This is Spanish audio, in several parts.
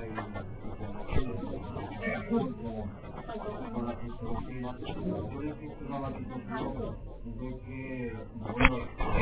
con la cristología, puede existir una situación de que, bueno,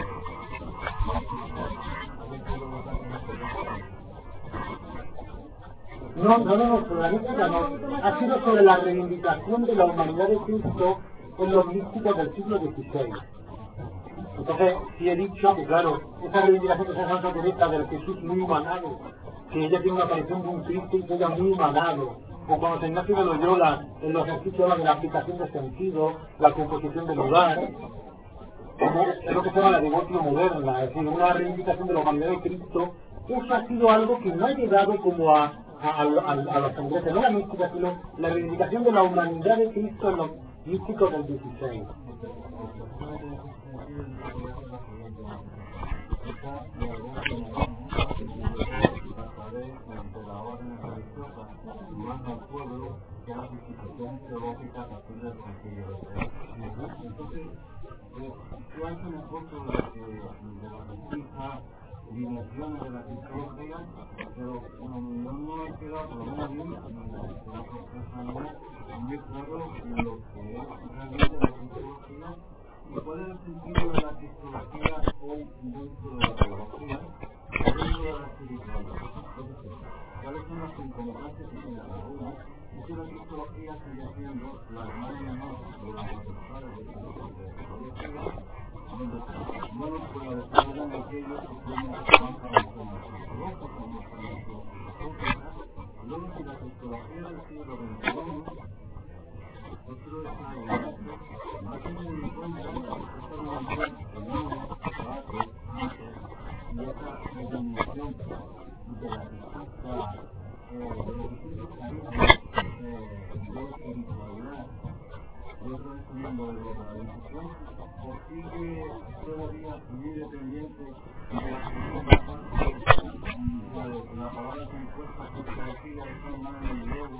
no, sobre la mística no. Ha sido sobre la reivindicación de la humanidad de Cristo en los místicos del siglo XVI. Entonces, sí he dicho que, claro, esa reivindicación de Santa Teresa del Jesús muy humanado, que ella tiene una aparición de un Cristo y que ella muy humanado, o cuando San Ignacio de Loyola, en los ejercicios habla de la aplicación de sentido, la composición del lugar, es lo que se llama la devoción moderna, es decir, una reivindicación de la humanidad de Cristo. Eso ha sido algo que no ha llegado como a los congresos, no la mística, sino la reivindicación de la humanidad de Cristo en los místicos del XVI. Dimensiones de la cristología, pero no he quedado por lo menos bien, muy claro lo que es realmente la cristología y cuál es el sentido de la cristología hoy dentro de la teología, dentro de la espiritualidad. ¿Cuáles son las concomitantes que tiene cada uno? Y si la cristología sigue siendo la hermana menor de la profesora de teología, donde no nos puede desarrollar aquellos que tienen más formación psicológica, más formación filosófica. Luego, si la cristología del siglo XXI, otro desarrollo, va a tener en cuenta esta dimensión común, debate, y esta dimensión de la respuesta de los distintos caminos de espiritualidad, y otro estudiando de globalización, o sigue todavía muy dependiente de la la palabra compuesta por características de forma de luego.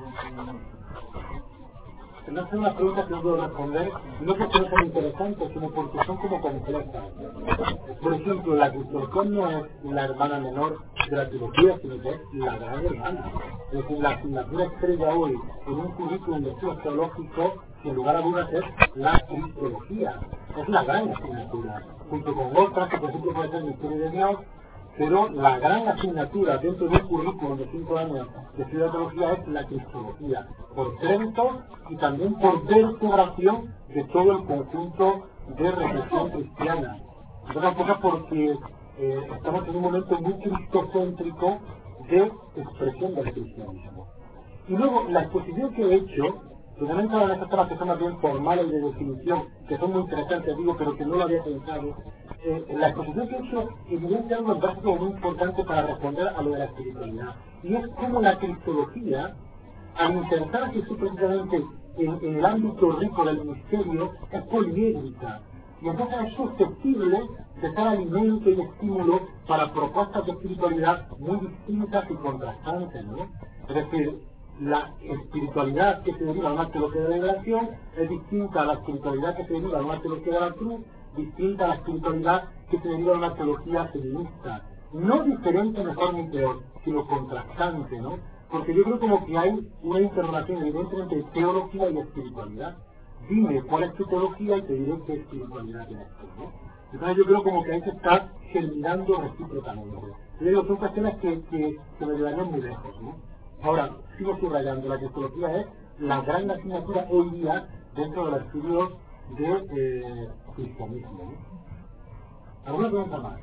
No es una pregunta que no puedo responder, no porque no son interesantes, sino porque son como complejas. Por ejemplo, la cristología no es la hermana menor de la teología, sino que es la gran hermana. Es decir, la asignatura estrella hoy en un currículum de estudios teológicos, sin lugar a dudas, es la cristología. Es la gran asignatura, junto con otras que por ejemplo puede ser el misterio de Dios, pero la gran asignatura dentro de un currículum de 5 años de estudio de teología es la cristología, por Trento y también por vertebración de todo el conjunto de reflexión cristiana. Entonces, un poco porque estamos en un momento muy cristocéntrico de expresión del cristianismo. Y luego, la exposición que he hecho, que también todas estas temas que son más bien formales de definición, que son muy interesantes, digo, pero que no lo había pensado, la exposición que he hecho evidencia algo básico muy importante para responder a lo de la espiritualidad. Y es como la cristología, al intentar que esté precisamente en el ámbito rico del misterio, es poliédrica. Y entonces es susceptible de ser alimento y estímulo para propuestas de espiritualidad muy distintas y contrastantes, ¿no? Es decir, la espiritualidad que se deriva de una teología de la revelación es distinta a la espiritualidad que se deriva de una teología de la cruz, distinta a la espiritualidad que se deriva de una teología feminista. No diferente, mejor ni peor, sino contrastante, ¿no? Porque yo creo como que hay una interrelación evidente entre teología y espiritualidad. Dime cuál es tu teología y te diré qué espiritualidad tienes tú, ¿no? Entonces yo creo como que ahí se está germinando recíprocamente. Yo digo, son cuestiones que me llevarían muy lejos, ¿no? Ahora, sigo subrayando, la cristología es la gran asignatura hoy día dentro de los estudios de cristianismo, ¿no? ¿Alguna pregunta más?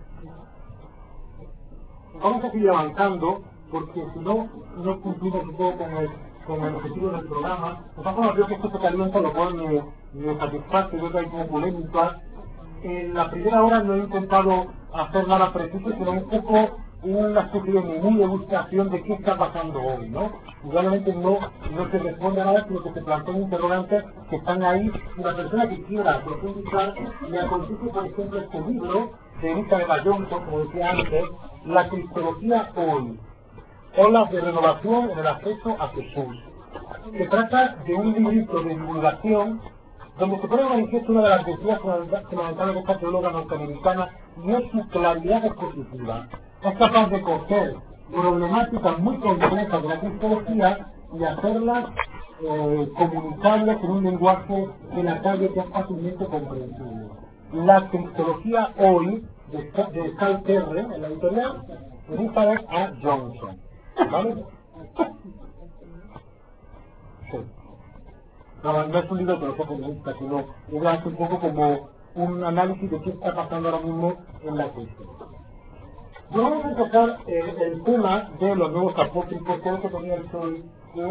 Vamos a seguir avanzando, porque si no, no cumplimos un poco con el objetivo del programa. De todas formas, creo que esto se calienta, lo cual me satisface, creo que hay como polémica. En la primera hora no he intentado hacer nada preciso, sino un poco una especie de menú de degustación de qué está pasando hoy, ¿no? Igualmente no se responde a nada, sino que se plantean interrogantes que están ahí, y la persona que quiera profundizar le aconsejo, por ejemplo, este libro de Elizabeth Bayonto, como decía antes, La Cristología Hoy, Olas de Renovación en el Acceso a Jesús. Se trata de un librito de divulgación donde se pone de manifiesto una de las virtudes fundamentales de esta teóloga norteamericana, y es su claridad expositiva. Es capaz de coger problemáticas muy complejas de la cristología y hacerlas comunicables en un lenguaje de la calle que es fácilmente comprensible. La cristología hoy de Carl Terre, en la editorial Elizabeth A. Johnson. ¿Vale? Sí. No es un libro de teología feminista, sino es un poco como un análisis de qué está pasando ahora mismo en la cristología. Vamos a tocar el tema de los nuevos apócrifos, que es lo que ponía el sol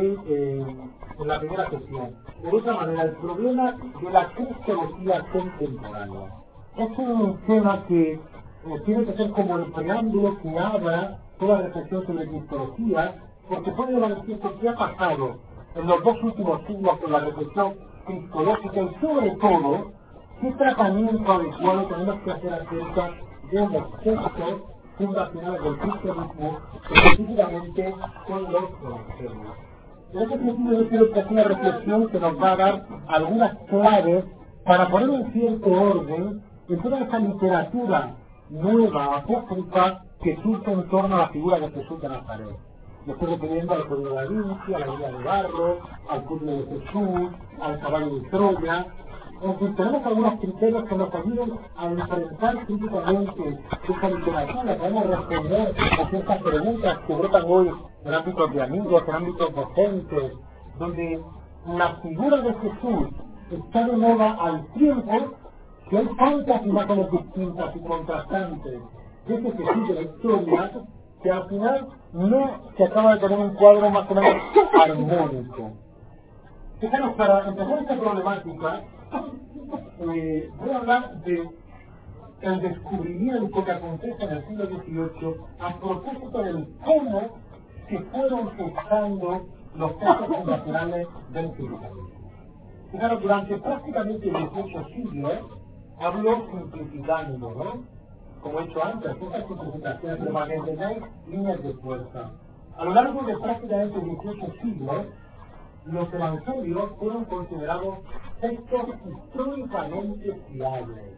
en la primera sesión. De otra manera, el problema de la cristología contemporánea es un tema que tiene que ser como el preámbulo que abra toda reflexión sobre cristología, porque pone de manifiesto qué ha pasado en los dos últimos siglos con la reflexión cristológica y sobre todo qué tratamiento adecuado tenemos que hacer acerca de los textos fundacionales del cristianismo, específicamente con los evangelios. En ese sentido yo quiero hacer una reflexión que nos va a dar algunas claves para poner un cierto orden en toda esa literatura nueva, apócrifa, que surge en torno a la figura de Jesús de Nazaret. Me estoy refiriendo al Código de Da Vinci, a la Guía de Barro, al Puzzle de Jesús, al Caballo de Troya. En fin, tenemos algunos criterios que nos ayuden a enfrentar críticamente esta literatura, podemos responder a ciertas preguntas que brotan hoy en ámbitos de amigos, en ámbitos docentes, donde la figura de Jesús está de moda al tiempo que hay tantas imágenes distintas y contrastantes de ese Jesús de la historia, que al final no se acaba de tener un cuadro más o menos armónico. Fijaros, para empezar esta problemática, voy a hablar de el descubrimiento que acontece en el siglo XVIII a propósito del cómo se fueron gestando los textos fundacionales del cristianismo. Fijaros, durante prácticamente 18 siglos, hablo simplificando, ¿no? Como he dicho antes, estas simplificaciones permanentes hay líneas de fuerza. A lo largo de prácticamente 18 siglos, los evangelios fueron considerados textos históricamente fiables.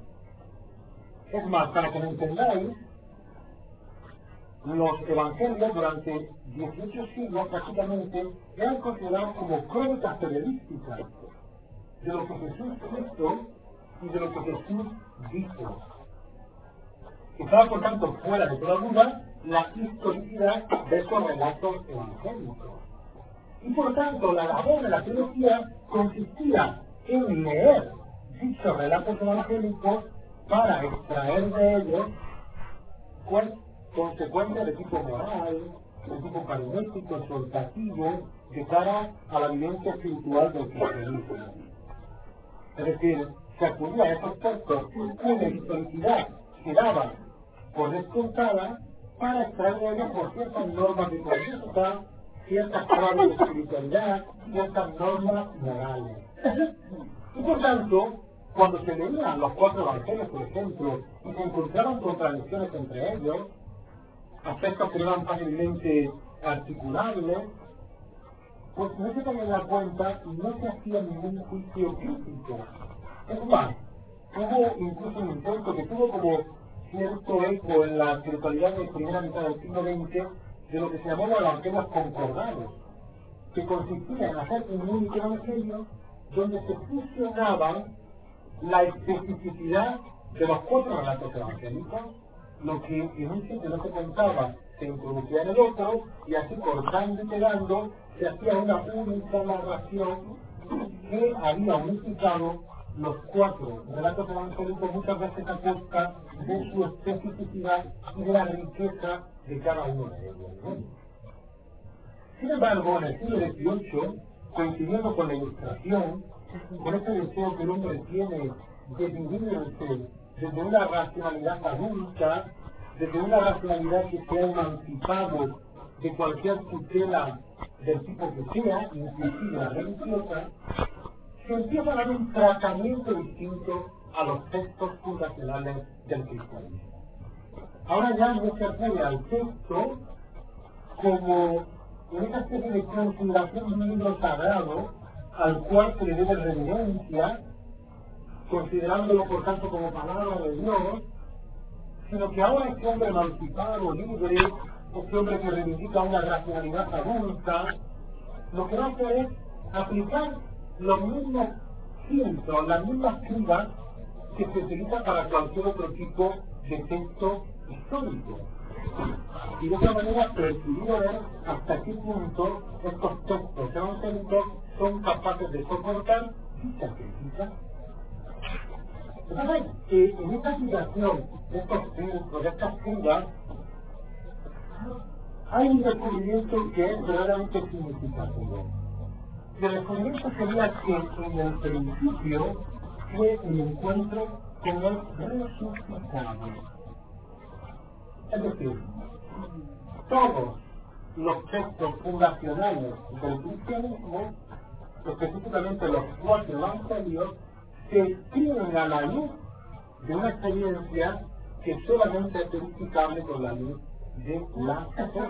Es más, para que lo entendáis, los evangelios durante 18 siglos prácticamente eran considerados como crónicas periodísticas de lo que Jesús hizo y de lo que Jesús dijo. Estaba por tanto fuera de toda duda la historicidad de esos relatos evangélicos. Y por tanto la labor de la teología consistía en leer dichos relatos evangélicos para extraer de ellos consecuencias de tipo moral, de tipo carismático, exhortativo, de cara a la vivencia espiritual del cristianismo. Es decir, se acudía a esos textos una historicidad que daba por descontada para extraer de ellos por ciertas normas de conducta, ciertas claves de espiritualidad, ciertas normas morales. Y por tanto, cuando se leían los 4 evangelios, por ejemplo, y se encontraban contradicciones entre ellos, aspectos que no eran fácilmente articulables, pues no se tenía en cuenta y no se hacía ningún juicio crítico. Es más, hubo incluso un intento que tuvo como cierto eco en la espiritualidad de la primera mitad del siglo XX de lo que se llamaba evangelios concordados, que consistía en hacer un único evangelio donde se fusionaban la especificidad de los 4 relatos evangélicos, lo que en un sitio no se contaba se introducía en el otro, y así cortando y pegando se hacía una única narración que había unificado los 4 relatos evangélicos, muchas veces a costa de su especificidad y de la riqueza de cada uno de ellos, ¿no? Sin embargo, en el siglo XVIII, coincidiendo con la Ilustración, con ese deseo que el hombre tiene de vivirse desde una racionalidad adulta, desde una racionalidad que se ha emancipado de cualquier tutela del tipo que sea, inclusive la religiosa, se empieza a dar un tratamiento distinto a los textos fundacionales del cristianismo. Ahora ya no se acude al texto como en esa especie de consideración de un libro sagrado al cual se le debe reverencia, considerándolo por tanto como palabra de Dios, sino que ahora este hombre emancipado, libre, este hombre que reivindica una racionalidad adulta, lo que va a hacer es aplicar los mismos filtros, las mismas cribas que se utilizan para cualquier otro tipo de texto histórico. Y de esa manera percibir ver hasta qué punto estos textos evangélicos son capaces de soportar dicha crítica. Entonces, en esta situación de estos filtros, de estas cribas, hay un descubrimiento que es verdaderamente significativo. El descubrimiento sería que en el principio fue el encuentro con el resucitado. Es decir, todos los textos fundacionales del cristianismo, específicamente los 4 evangelios, se escriben a la luz de una experiencia que solamente es verificable con la luz de la fe.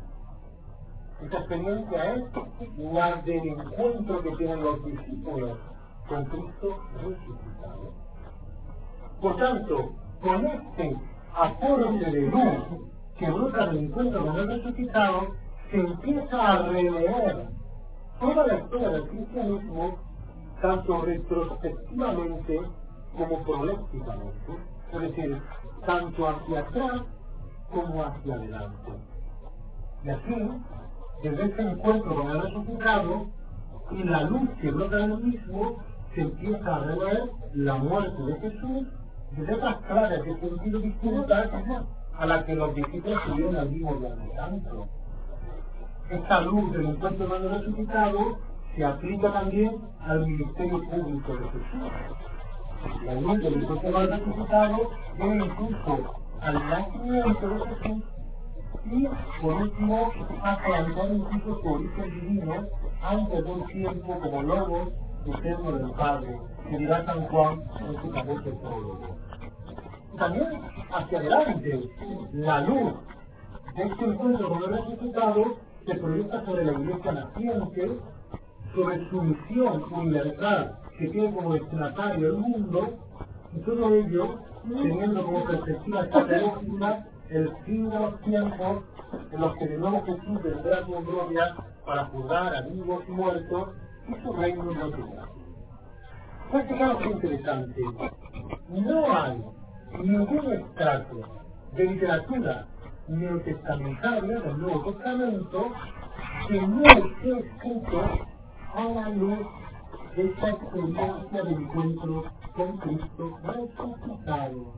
Esta experiencia es la del encuentro que tienen los discípulos con Cristo resucitado. Por tanto, con este aporte de luz que brota del encuentro con el resucitado, se empieza a releer toda la historia del cristianismo, tanto retrospectivamente como prolécticamente, es decir, tanto hacia atrás como hacia adelante. Y así, desde ese encuentro con el resucitado y la luz que brota del mismo, se empieza a revelar la muerte de Jesús de letras claras de sentido distintas a la que los discípulos tuvieron al mismo tanto. Esta luz del encuentro con el resucitado se aplica también al ministerio público de Jesús. La luz del encuentro con el resucitado viene incluso al nacimiento de Jesús y, por último, a plantar incluso su origen divino antes de un tiempo como logos eterno del Padre, que dirá San Juan en su capítulo prólogo. También hacia adelante, la luz de este encuentro con el resucitado se proyecta sobre la iglesia naciente, sobre su misión universal que tiene como destinatario el mundo, y todo ello teniendo como perspectiva estratégica el fin de los tiempos en los que de nuevo Jesús vendrá con gloria para juzgar a vivos y muertos y su reino no tendrá. Pues fijaros qué interesante, no hay ningún extracto de literatura neotestamentaria del Nuevo Testamento que no esté escrito a la luz de esta experiencia de encuentro con Cristo resucitado.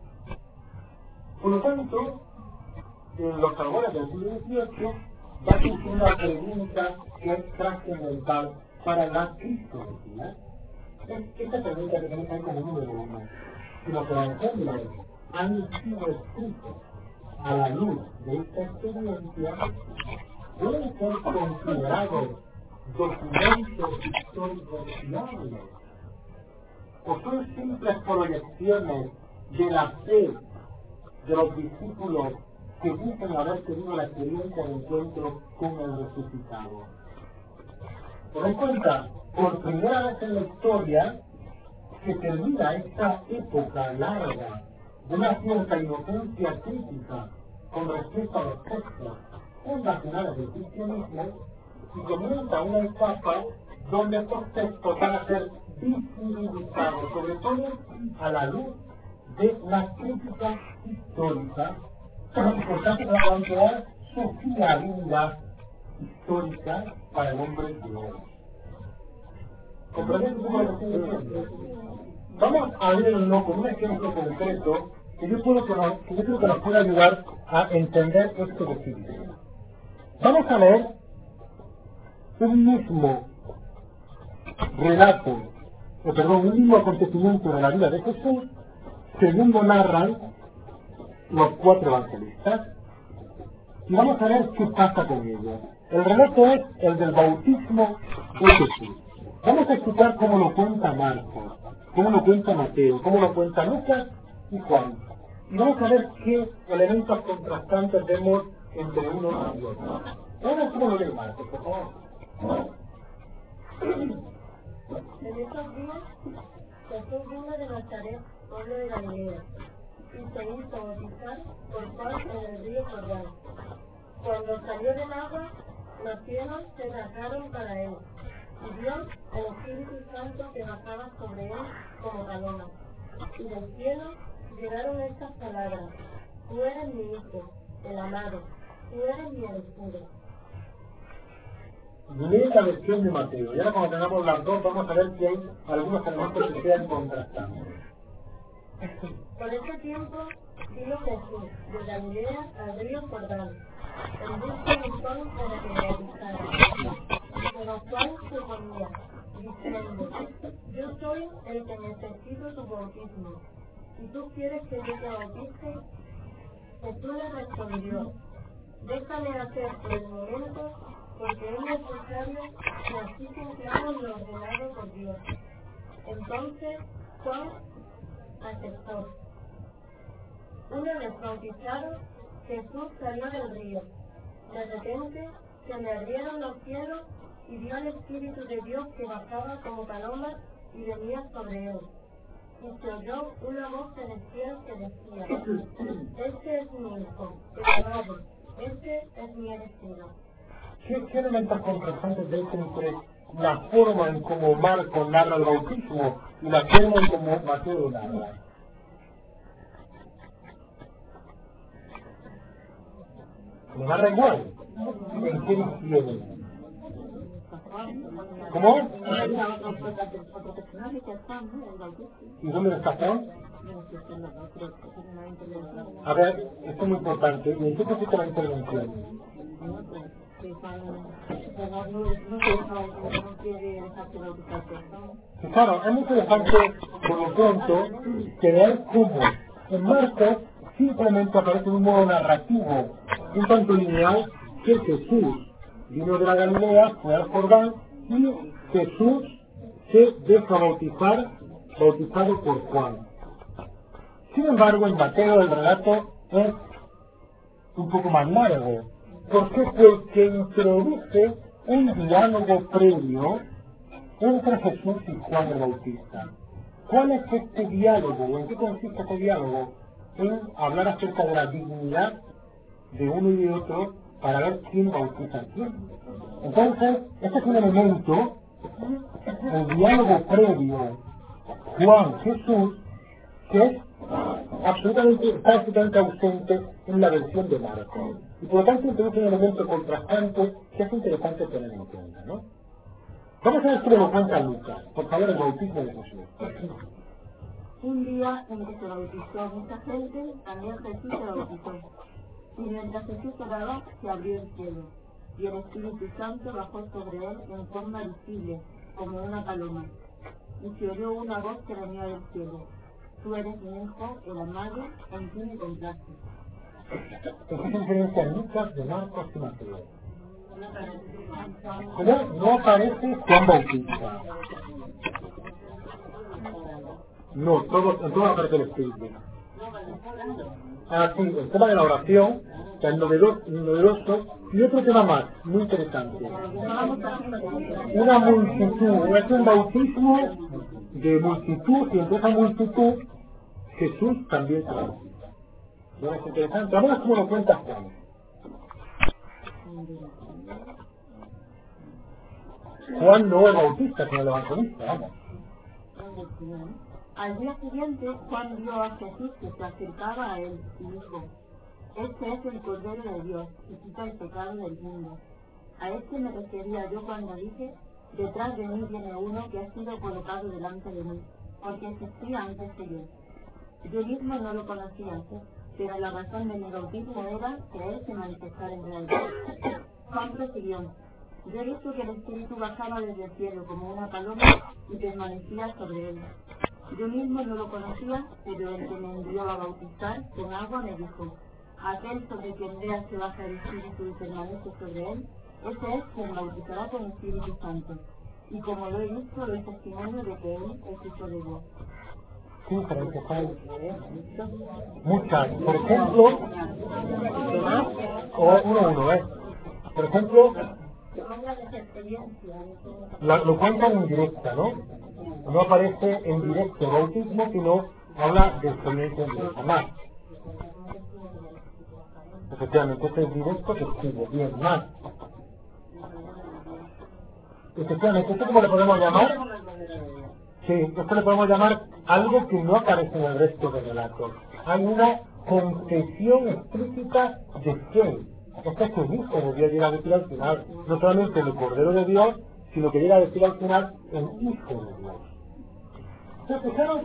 Por lo tanto, en los albores del siglo XVIII va a surgir una pregunta que es trascendental para la cristología. Esta pregunta que tenemos ahí como número 1. Si los evangelios han sido escritos a la luz de esta experiencia, pueden ser considerados documentos históricos fiables, o son simples proyecciones de la fe de los discípulos que dicen haber tenido la experiencia de encuentro con el resucitado. Por en cuenta, por primera vez en la historia, se termina esta época larga de una cierta inocencia crítica con respecto a los textos fundacionales del cristianismo y comienza una etapa donde estos textos van a ser visibilizados, sobre todo a la luz de la crítica histórica, y por tanto va a plantear su fiabilidad histórica para el hombre de hoy. ¿Comprenden cómo lo estoy diciendo? Vamos a verlo con un ejemplo concreto que yo creo que nos puede ayudar a entender esto que estoy diciendo. Vamos a leer un mismo relato, un mismo acontecimiento de la vida de Jesús, según lo narran los 4 evangelistas, y vamos a ver qué pasa con ellos. El relato es el del bautismo de Jesús. Vamos a escuchar cómo lo cuenta Marcos, cómo lo cuenta Mateo, cómo lo cuenta Lucas y Juan. Y vamos a ver qué elementos contrastantes vemos entre uno y otro. Vamos a ver cómo lo lee Marcos, por favor. En esos días, Jesús vino de Nazaret, pueblo de Galilea, y se hizo bautizar por Juan en el río Jordán. Cuando salió del agua, los cielos se rasgaron para él, y vio al Espíritu Santo que bajaba sobre él como paloma. Y del cielo llegaron estas palabras: Tú eres mi Hijo, el amado, tú eres mi elegido. Lee la versión de Mateo. Y ahora cuando tengamos las dos, vamos a ver si hay algunos elementos que sean contrastantes. Por ese tiempo vino Jesús de Galilea al río Jordán, en busca de Juan para que le bautizara. Pero Juan se oponía, diciendo: Yo soy el que necesito tu bautismo, ¿y tú quieres que yo te bautice? Jesús le respondió: Déjame hacer por el momento, porque es necesario que así cumplamos lo ordenado por Dios. Entonces Juan aceptó. Una vez bautizado, Jesús salió del río. De repente se le abrieron los cielos y vio al Espíritu de Dios que bajaba como paloma y venía sobre él. Y se oyó una voz celestial que decía: Este es mi Hijo, el amado, este es mi elegido. ¿Qué elementos contrastantes ves entre la forma en cómo Marcos narra el bautismo y la forma en cómo Mateo narra? Lo narra igual. ¿En qué difieren? ¿Cómo? ¿Y dónde está Juan? A ver, esto es muy importante. ¿Y en qué consiste la intervención? Claro, es muy interesante por lo pronto que vean cómo en Marcos simplemente aparece de un modo narrativo, un tanto lineal, que Jesús vino de la Galilea, fue al Jordán, y Jesús se deja bautizado por Juan. Sin embargo, en Mateo el relato es un poco más largo. ¿Por qué? Porque introduce un diálogo previo entre Jesús y Juan el Bautista. ¿Cuál es este diálogo? ¿O en qué consiste este diálogo? En hablar acerca de la dignidad de uno y de otro para ver quién bautiza a quién. Entonces, este es un elemento, el diálogo previo Juan-Jesús, que es absolutamente ausente en la versión de Marcos. Y por lo tanto introduce un elemento contrastante que es interesante tener en cuenta, ¿no? Vamos a ver cómo lo cuenta Lucas. Por favor, el bautismo de Jesús. Un día en que se bautizó mucha gente, también Jesús se bautizó. Y mientras Jesús oraba, se abrió el cielo, y el Espíritu Santo bajó sobre él en forma visible, como una paloma. Y se oyó una voz que venía del cielo: Tú eres mi Hijo, el amado, en ti me complace. ¿Qué diferencia en Lucas de Marcos y Mateo? ¿Cómo? No aparece Juan Bautista. No, todo aparece el Espíritu. Ah, sí, el tema de la oración, que es novedoso, y otro tema más, muy interesante. Una multitud, es un bautismo de multitud, y entre esa multitud, Jesús también se bautiza. ¿No es interesante? Vamos a ver cómo lo cuenta Juan. Juan no es bautista, sino el evangelista, vamos. Al día siguiente, Juan vio a Jesús que se acercaba a él y dijo: Este es el Cordero de Dios, que quita el pecado del mundo. A este me refería yo cuando dije: Detrás de mí viene uno que ha sido colocado delante de mí, porque existía antes que yo. Yo mismo no lo conocía, pero la razón de mi bautismo era que él se manifestara en realidad. Juan prosiguió: Yo he visto que el Espíritu bajaba desde el cielo como una paloma y permanecía sobre él. Yo mismo no lo conocía, pero el que me envió a bautizar con agua me dijo: Aquel sobre quien veas que baja el Espíritu y permanece sobre él, ese es quien bautizará con el Espíritu Santo. Y como lo he visto, doy testimonio de que él es hijo de Dios. ¿Qué diferencias hay? Muchas. Por ejemplo, uno, ¿eh? Por ejemplo, lo cuentan en directa, ¿no? No aparece en directo el bautismo, sino habla de experiencia en directa. Más. Efectivamente, este es directo que escribe, bien, más. Efectivamente, ¿esto cómo le podemos llamar? Sí, esto le podemos llamar algo que no aparece en el resto del relato. Hay una confesión explícita de fe. Este es Jesucristo, como Dios llega a decir al final, no solamente el Cordero de Dios, sino que llega a decir al final el Hijo de Dios. Entonces, fijaros,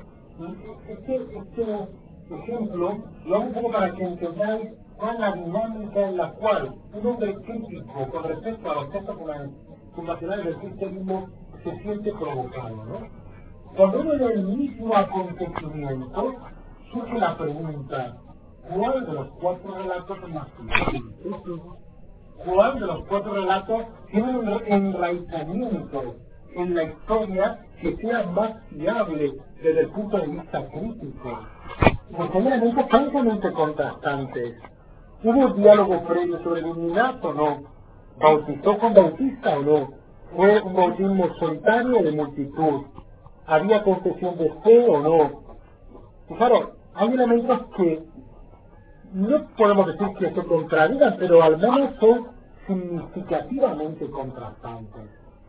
este ejemplo lo hago un poco para que entendáis cuál es la dinámica en la cual un hombre crítico con respecto a los textos fundacionales del cristianismo se siente provocado, ¿no? Cuando uno ve el mismo acontecimiento, surge la pregunta: ¿cuál de los 4 relatos es más fiel? ¿Cuál de los 4 relatos tiene un enraizamiento en la historia que sea más fiable desde el punto de vista crítico? Porque hay elementos francamente contrastantes. ¿Hubo diálogo previo sobre el inminato o no? ¿Bautizó con bautista o no? ¿Fue un bautismo solitario o de multitud? ¿Había confesión de fe o no? Fijaros, hay elementos que no podemos decir que se contradigan, pero al menos son significativamente contrastantes.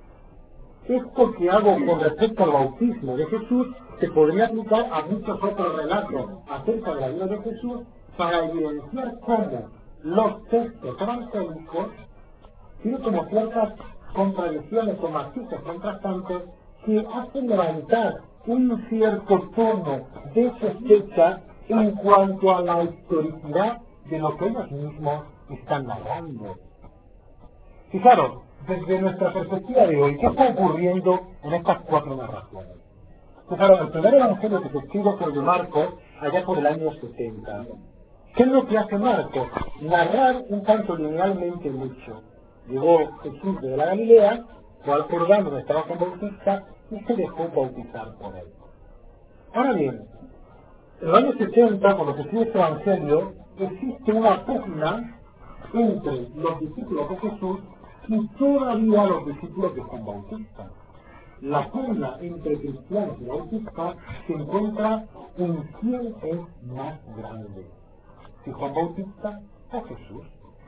Esto que hago con respecto al bautismo de Jesús se podría aplicar a muchos otros relatos acerca de la vida de Jesús para evidenciar cómo los textos evangélicos tienen como ciertas contradicciones o matices contrastantes que hacen levantar un cierto tono de sospecha en cuanto a la historicidad de lo que ellos mismos están narrando. Fijaros, desde nuestra perspectiva de hoy, ¿qué está ocurriendo en estas 4 narraciones? Fijaros, el primer evangelio que se escribe por de Marcos, allá por el año 70. ¿Qué es lo que hace Marcos? Narrar un tanto linealmente el hecho. Llegó Jesús de la Galilea, fue al Jordán donde estaba Juan Bautista y se dejó bautizar por él. Ahora bien, en los años 70, cuando se escribe este evangelio, existe una pugna entre los discípulos de Jesús y todavía los discípulos de Juan Bautista. La pugna entre cristianos y bautistas se encuentra en quién es más grande, si Juan Bautista o Jesús.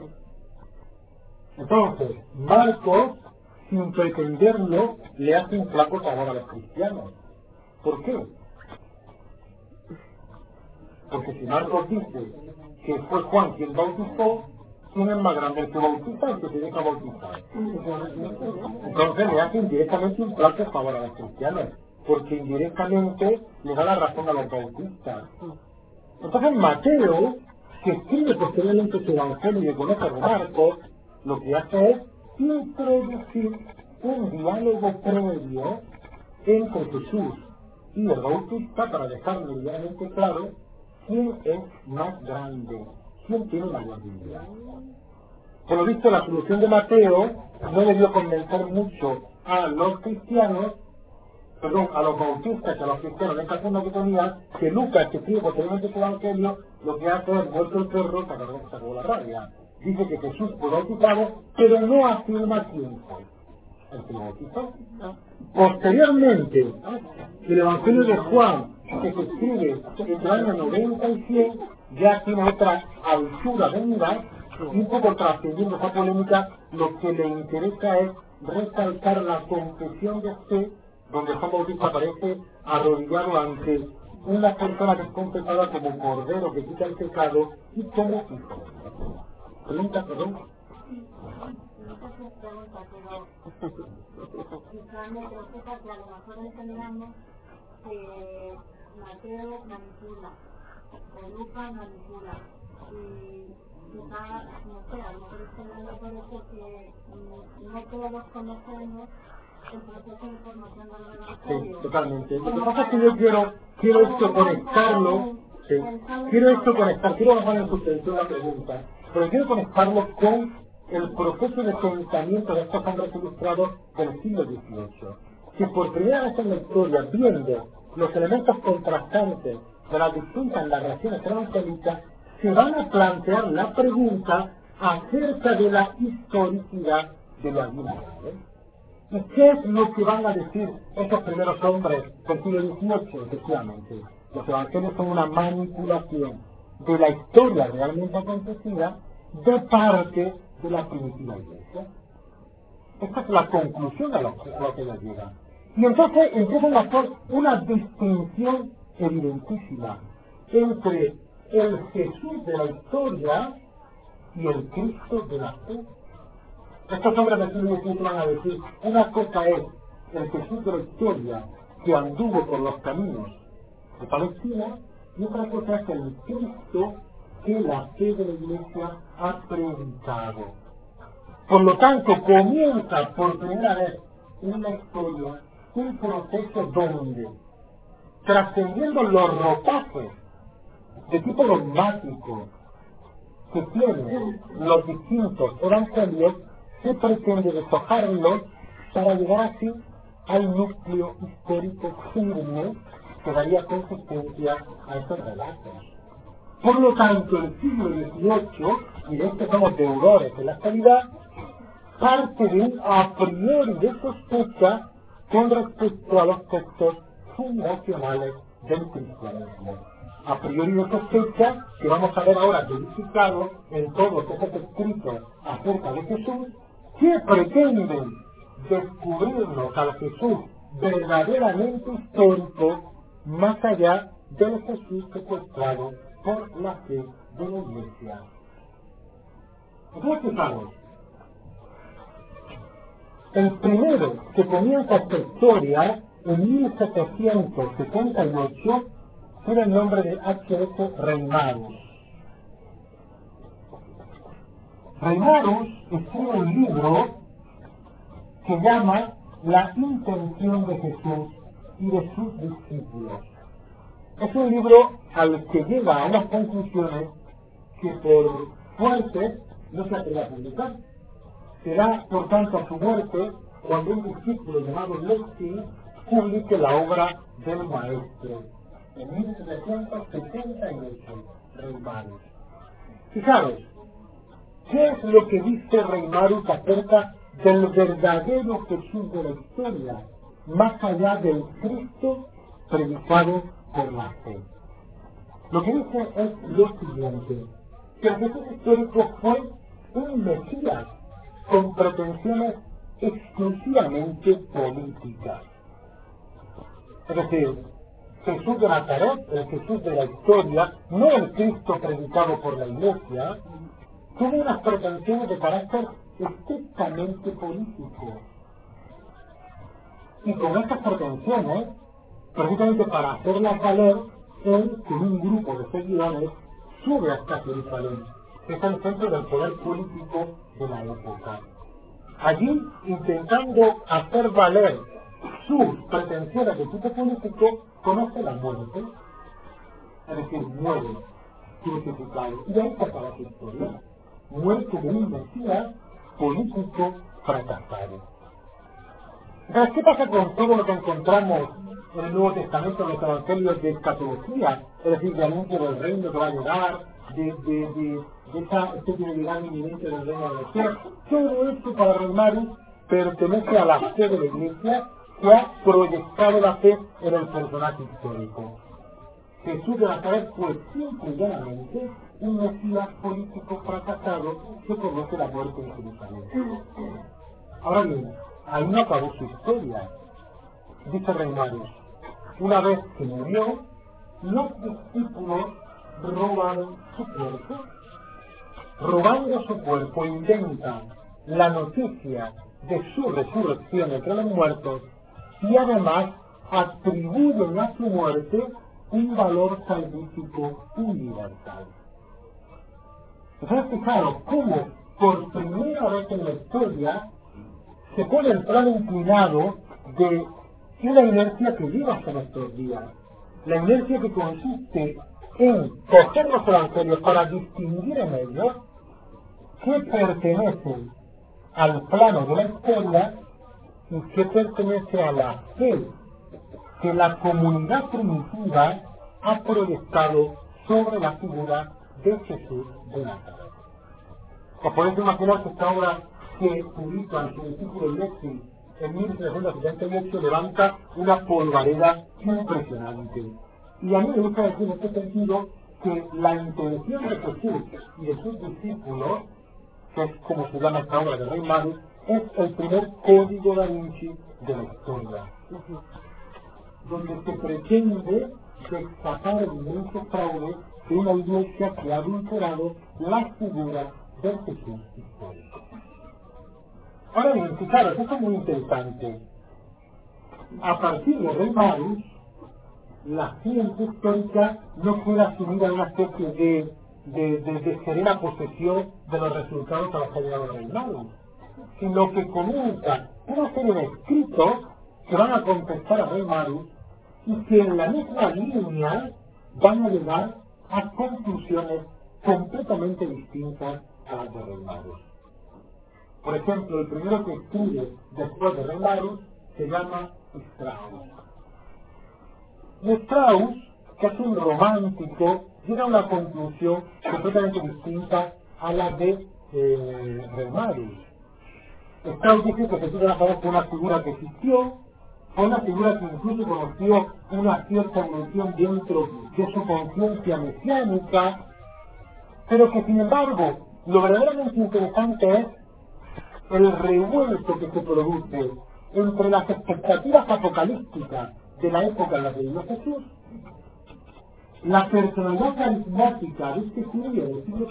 Entonces, Marcos, sin pretenderlo, le hace un flaco favor a los cristianos. ¿Por qué? Porque si Marcos dice que fue Juan quien bautizó, ¿quién es más grande, el que bautiza o el que se deja bautizar? Entonces le hace indirectamente un flaco favor a los cristianos, porque indirectamente le da la razón a los bautistas. Entonces Mateo, que escribe posteriormente su evangelio y conoce a Marcos, lo que hace es introducir un diálogo previo entre Jesús y el bautista para dejar meridianamente claro quién es más grande, quién tiene mayor dignidad. Por lo visto, la solución de Mateo no debió convencer mucho a los cristianos, a los bautistas y a los cristianos de esta forma que tenía, que Lucas, que escribe posteriormente su evangelio, lo que hace es muerto el perro para que se acabó la rabia. Dice que Jesús fue bautizado, pero no afirma quién fue el que lo bautizó. Posteriormente, el evangelio de Juan, que se escribe entre el año 90 y 100, ya tiene otra altura de mirar, y un poco trascendiendo esa polémica, lo que le interesa es resaltar la confesión de fe, donde Juan Bautista aparece arrodillado ante una persona que es confesada como cordero que quita el pecado y como hijo. Pregunta, perdón. Quizás me preocupa que a lo mejor entendamos que Mateo manipula, o Lucas manipula, y quizás, no sé, a lo mejor entendemos por eso que no todos conocemos el proceso de formación del evangelio. Sí, totalmente. Lo que pasa es que yo quiero esto conectarlo, quiero bajar en suspensión la pregunta, pero quiero conectarlo con el proceso de pensamiento de estos hombres ilustrados del siglo XVIII, que por primera vez en la historia, viendo los elementos contrastantes de las distintas narraciones evangélicas, se van a plantear la pregunta acerca de la historicidad de la vida. ¿Y qué es lo que van a decir esos primeros hombres del siglo XVIII? Efectivamente, los evangelios son una manipulación. de la historia realmente acontecida de parte de la primitiva iglesia. Esta es la conclusión a lo que ellos llegan. Y entonces empiezan a hacer una distinción evidentísima entre el Jesús de la historia y el Cristo de la fe. Estos hombres de siglo van a decir, una cosa es el Jesús de la historia que anduvo por los caminos de Palestina, y otra cosa es el Cristo que la fe de la iglesia ha predicado. Por lo tanto, comienza por primera vez en la historia un proceso donde, trascendiendo los ropajes de tipo dogmático que tienen los distintos evangelios, se pretende despojarlos para llegar así al núcleo histórico firme que daría consistencia a estos relatos. Por lo tanto, el siglo XVIII, y de esto somos deudores en la actualidad, parte de un a priori de sospecha con respecto a los textos fundacionales del cristianismo. A priori de sospecha que vamos a ver ahora verificado en todos estos escritos acerca de Jesús, que pretenden descubrirnos al Jesús verdaderamente histórico más allá del Jesús secuestrado por la fe de la iglesia. Entonces, fijaros, el primero que comienza esta historia en 1778 tiene el nombre de H.S. Reimarus. Reimarus escribe un libro que llama La intención de Jesús y de sus discípulos. Es un libro al que llega a unas conclusiones que por fuertes no se atreve a publicar. Será, por tanto, a su muerte cuando un discípulo llamado Lexi publique la obra del maestro en 1778, Reimarus. Fijaros, ¿qué es lo que dice Reimarus acerca del verdadero Jesús de la historia, más allá del Cristo predicado por la fe? Lo que dice es lo siguiente, que el Jesús histórico fue un Mesías con pretensiones exclusivamente políticas. Es decir, Jesús de Nazaret, el Jesús de la historia, no el Cristo predicado por la Iglesia, tuvo unas pretensiones de carácter estrictamente político. Y con estas pretensiones, precisamente para hacerlas valer, él, con un grupo de seguidores, sube hasta Jerusalén, que es el centro del poder político de la época. Allí, intentando hacer valer sus pretensiones de tipo político, conoce la muerte, es decir, muere crucificado. Y ahí está la historia. Muerte de un Mesías político fracasado. Entonces, ¿qué pasa con todo lo que encontramos en el Nuevo Testamento, en los evangelios de escatología? Es decir, de anuncio del reino que va a llegar, de esa especie de llegada inminente del reino de los cielos. Todo esto para Reimarus pertenece a la fe de la Iglesia, que ha proyectado la fe en el personaje histórico. Jesús de Nazaret fue simple y llanamente un Mesías político fracasado que conoce la muerte en Jerusalén. Ahora bien, ahí no acabó su historia. Dice Reimarus, una vez que murió, los discípulos robaron su cuerpo. Robando su cuerpo inventan la noticia de su resurrección entre los muertos y además atribuyen a su muerte un valor salvífico universal. Entonces, fijaros cómo por primera vez en la historia se pone el plano inclinado de una inercia que vive hasta nuestros días. La inercia que consiste en coger los evangelios para distinguir en ellos qué pertenecen al plano de la historia y qué pertenece a la fe que la comunidad primitiva ha proyectado sobre la figura de Jesús de Nazaret. Os podéis imaginar que esta obra que publica en su discípulo Lexi en 1778 levanta una polvareda impresionante. Y a mí me gusta decir en este sentido que la intención de Jesús y de sus discípulos, que es como se llama esta obra de Rey Magus, es el primer código da Vinci de la historia, donde se pretende destapar el inmenso fraude de una iglesia que ha adulterado la figura del Jesús histórico. Ahora bien, fijaros, esto es muy interesante. A partir de Rey Magus, la ciencia histórica no queda asumida en una especie de serena posesión de los resultados a los que ha llegado el Rey Magus, sino que comienza una serie de escritos que van a contestar a Rey Magus y que en la misma línea van a llegar a conclusiones completamente distintas a las de Rey Magus. Por ejemplo, el primero que escribe después de Rey Magus se llama Strauss. Y Strauss, que es un romántico, llega a una conclusión completamente distinta a la de Rey Magus. Strauss dice que Jesús de Nazaret fue una figura que existió, fue una figura que incluso conoció una cierta evolución dentro de su conciencia mesiánica, pero que sin embargo lo verdaderamente interesante es el revuelto que se produce entre las expectativas apocalípticas de la época en la que vivió Jesús, la personalidad carismática de este judío del siglo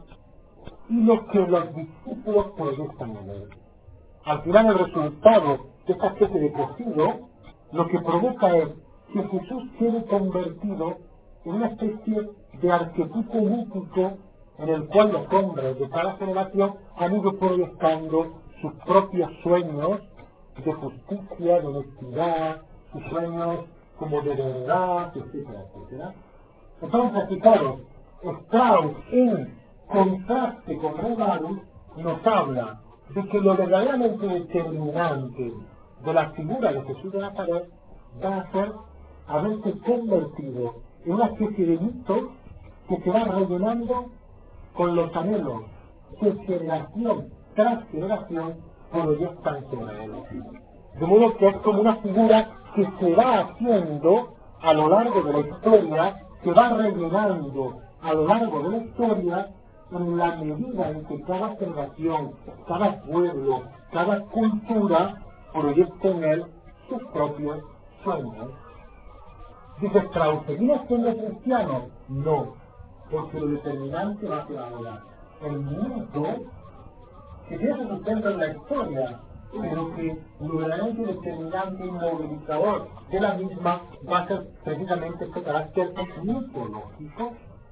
I y lo que los discípulos proyectan en él. Al final el resultado de esta especie de cocido lo que provoca es que Jesús quede convertido en una especie de arquetipo mítico en el cual los hombres de cada generación han ido proyectando sus propios sueños de justicia, de honestidad, sus sueños como de verdad, etcétera, etcétera. Entonces, fijaros, Strauss, en contraste con Rey Magus, nos habla de que lo verdaderamente determinante de la figura de Jesús de Nazaret va a ser haberse convertido en una especie de mito que se va rellenando con los anhelos que generación tras generación proyectan sobre él. De modo que es como una figura que se va haciendo a lo largo de la historia, se va rellenando a lo largo de la historia en la medida en que cada generación, cada pueblo, cada cultura proyecta en él sus propios sueños. Dice Strauss, ¿seguimos siendo cristianos? No, porque lo determinante va a ser ahora el mito que tiene su sustento en la historia, pero que lo verdaderamente determinante y movilizador de la misma va a ser precisamente este carácter mitológico.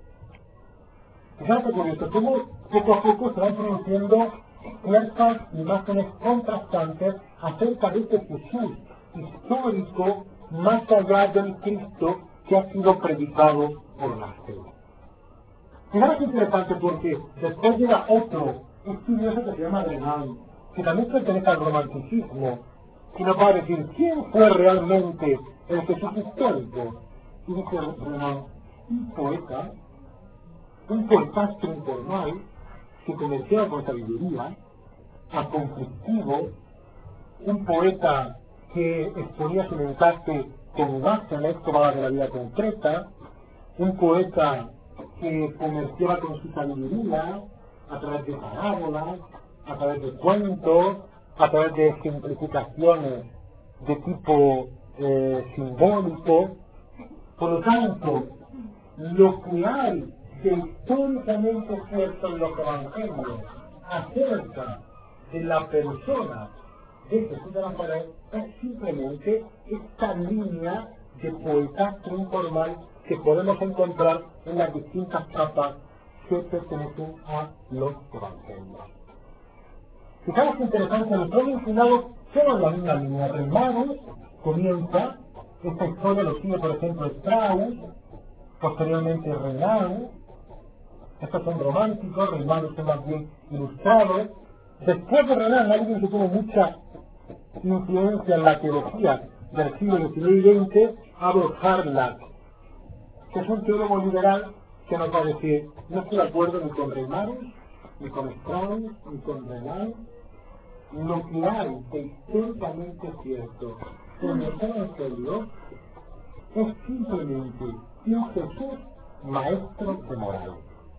Fíjate con esto, cómo poco a poco se van produciendo ciertas imágenes contrastantes acerca de este Jesús histórico más allá del Cristo que ha sido predicado por la fe. Fijaros que interesante porque después llega otro estudioso que se llama Renan, que también pertenece al romanticismo, que nos va a decir quién fue realmente el Jesús histórico. Y dice Renan, un poetastro informal que comerciaba con sabiduría, conflictivo, un poeta que exponía su mensaje con imágenes tomadas de la vida concreta, un poeta que comerciaba con su sabiduría a través de parábolas, a través de cuentos, a través de ejemplificaciones de tipo simbólico. Por lo tanto, lo que hay de históricamente cierto en los evangelios acerca de la persona de Jesús de Nazaret es simplemente esta línea de poetastro informal que podemos encontrar en las distintas capas que pertenecen a los evangelios. Fijaros que interesante, los tres mencionados son la misma línea. Rey Magus comienza, esta historia lo sigue por ejemplo Strauss, posteriormente Renan. Estos son románticos, Rey Magus son más bien ilustrados. Después de Renan, alguien que tuvo mucha influencia en la teología del siglo XIX y XX, Adolf Harnack, que es un teólogo liberal que nos va a decir, no estoy de acuerdo ni con Rey Magus, ni con Strauss, ni con Renan. Lo que hay de históricamente cierto en los evangelios es simplemente un Jesús maestros de moral.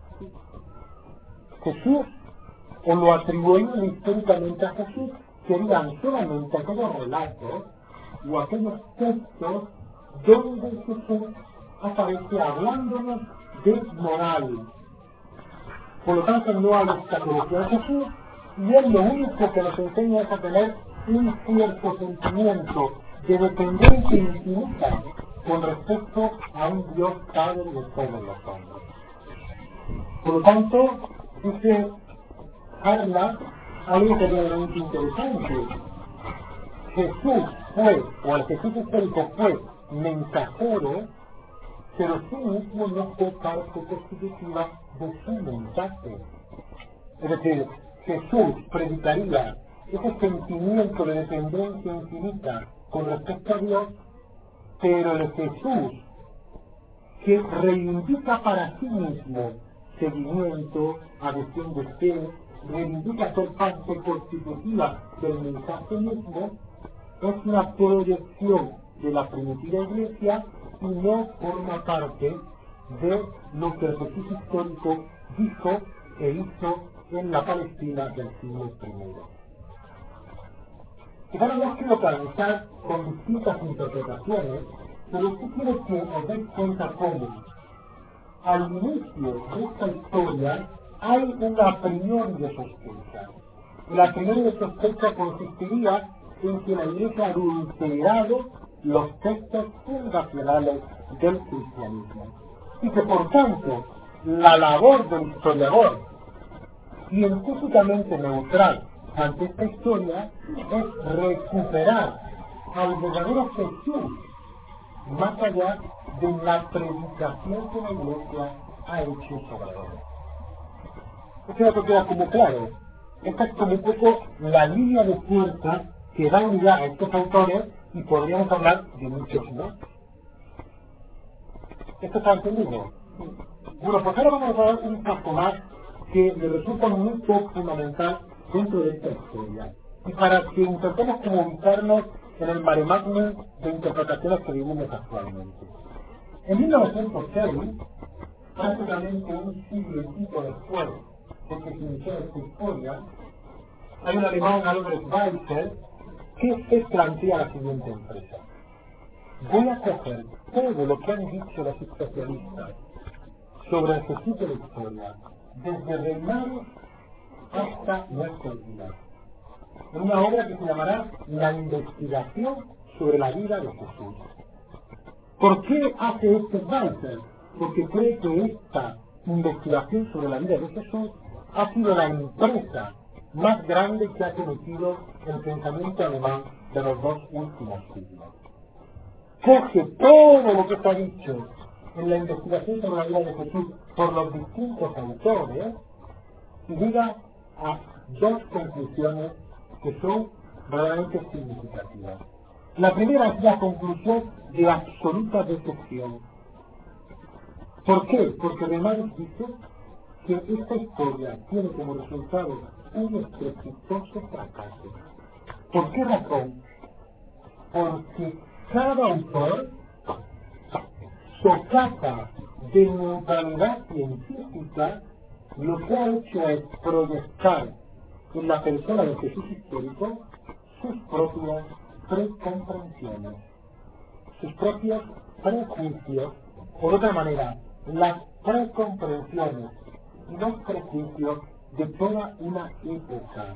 Jesús, o lo atribuían históricamente a Jesús, serían solamente aquellos relatos o aquellos textos donde Jesús aparece hablándonos de moral. Por lo tanto, no hay escatología de Jesús, y él lo único que nos enseña es a tener un cierto sentimiento de dependencia infinita con respecto a un Dios Padre de todos los hombres. Por lo tanto, dice habla algo que es realmente interesante. Jesús fue, o el Jesús histórico fue mensajero, pero sí mismo no fue parte constitutiva de su mensaje. Es decir, Jesús predicaría ese sentimiento de dependencia infinita con respecto a Dios, pero el Jesús que reivindica para sí mismo seguimiento, adhesión de fe, reivindica ser parte constitutiva del mensaje mismo, es una proyección de la primitiva iglesia y no forma parte de lo que el Jesús histórico dijo e hizo en la Palestina del siglo I. Y ahora hemos que localizar con distintas interpretaciones, pero sí quiero que os deis cuenta cómo al inicio de esta historia hay una a priori de sospecha. La a priori de sospecha consistiría en que la Iglesia ha adulterado los textos fundacionales del cristianismo. Y que por tanto la labor del historiador, científicamente neutral ante esta historia, es recuperar al verdadero Jesús más allá de la predicación que la Iglesia ha hecho sobre él. Esto queda como claro. Esta es como un poco la línea de fuerza que da unidad a estos autores y podríamos hablar de muchos más. ¿Esto está entendido? Bueno, pues ahora vamos a dar un paso más que me resulta muy poco fundamental dentro de esta historia. Y para que intentemos comunicarnos en el mare magnum de interpretaciones que vivimos actualmente. En 1906, prácticamente un siglo y pico después de que se inició esta historia, hay un alemán, Albert Schweitzer, que se plantea la siguiente empresa. Voy a coger todo lo que han dicho los especialistas sobre el Jesús de la historia, desde Reinados hasta nuestros días, en una obra que se llamará La investigación sobre la vida de Jesús. ¿Por qué hace este Schweitzer? Porque cree que esta investigación sobre la vida de Jesús ha sido la empresa más grande que ha cometido el pensamiento alemán de los dos últimos siglos. Coge todo lo que se ha dicho en la investigación sobre la vida de Jesús por los distintos autores y llega a dos conclusiones que son realmente significativas. La primera es la conclusión de absoluta decepción. ¿Por qué? Porque Renan dice que esta historia tiene como resultado un estrepitoso fracaso. ¿Por qué razón? Porque cada autor socapa de neutralidad científica lo que ha hecho es proyectar en la persona de Jesús histórico sus propias precomprensiones, sus propios prejuicios, por otra manera, las precomprensiones y los prejuicios de toda una época.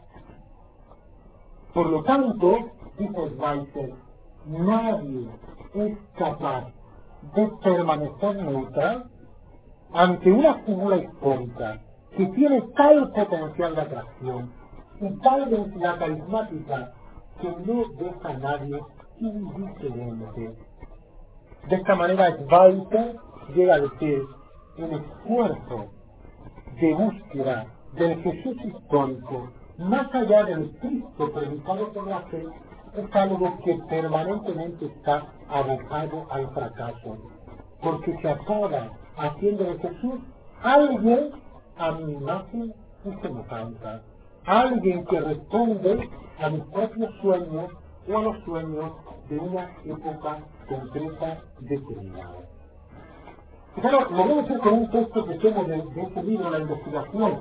Por lo tanto, dice Schweitzer, nadie es capaz de permanecer neutral ante una figura histórica que tiene tal potencial de atracción y tal densidad carismática que no deja a nadie indiferente. De esta manera Schweitzer llega a decir, el esfuerzo de búsqueda del Jesús histórico, más allá del Cristo predicado por la fe, es algo que permanentemente está abocado al fracaso, porque se acaba haciendo de Jesús alguien a mi imagen y semejanza, alguien que responde a mis propios sueños o a los sueños de una época concreta determinada. Claro, lo voy a hacer con un texto que tengo de este libro, La investigación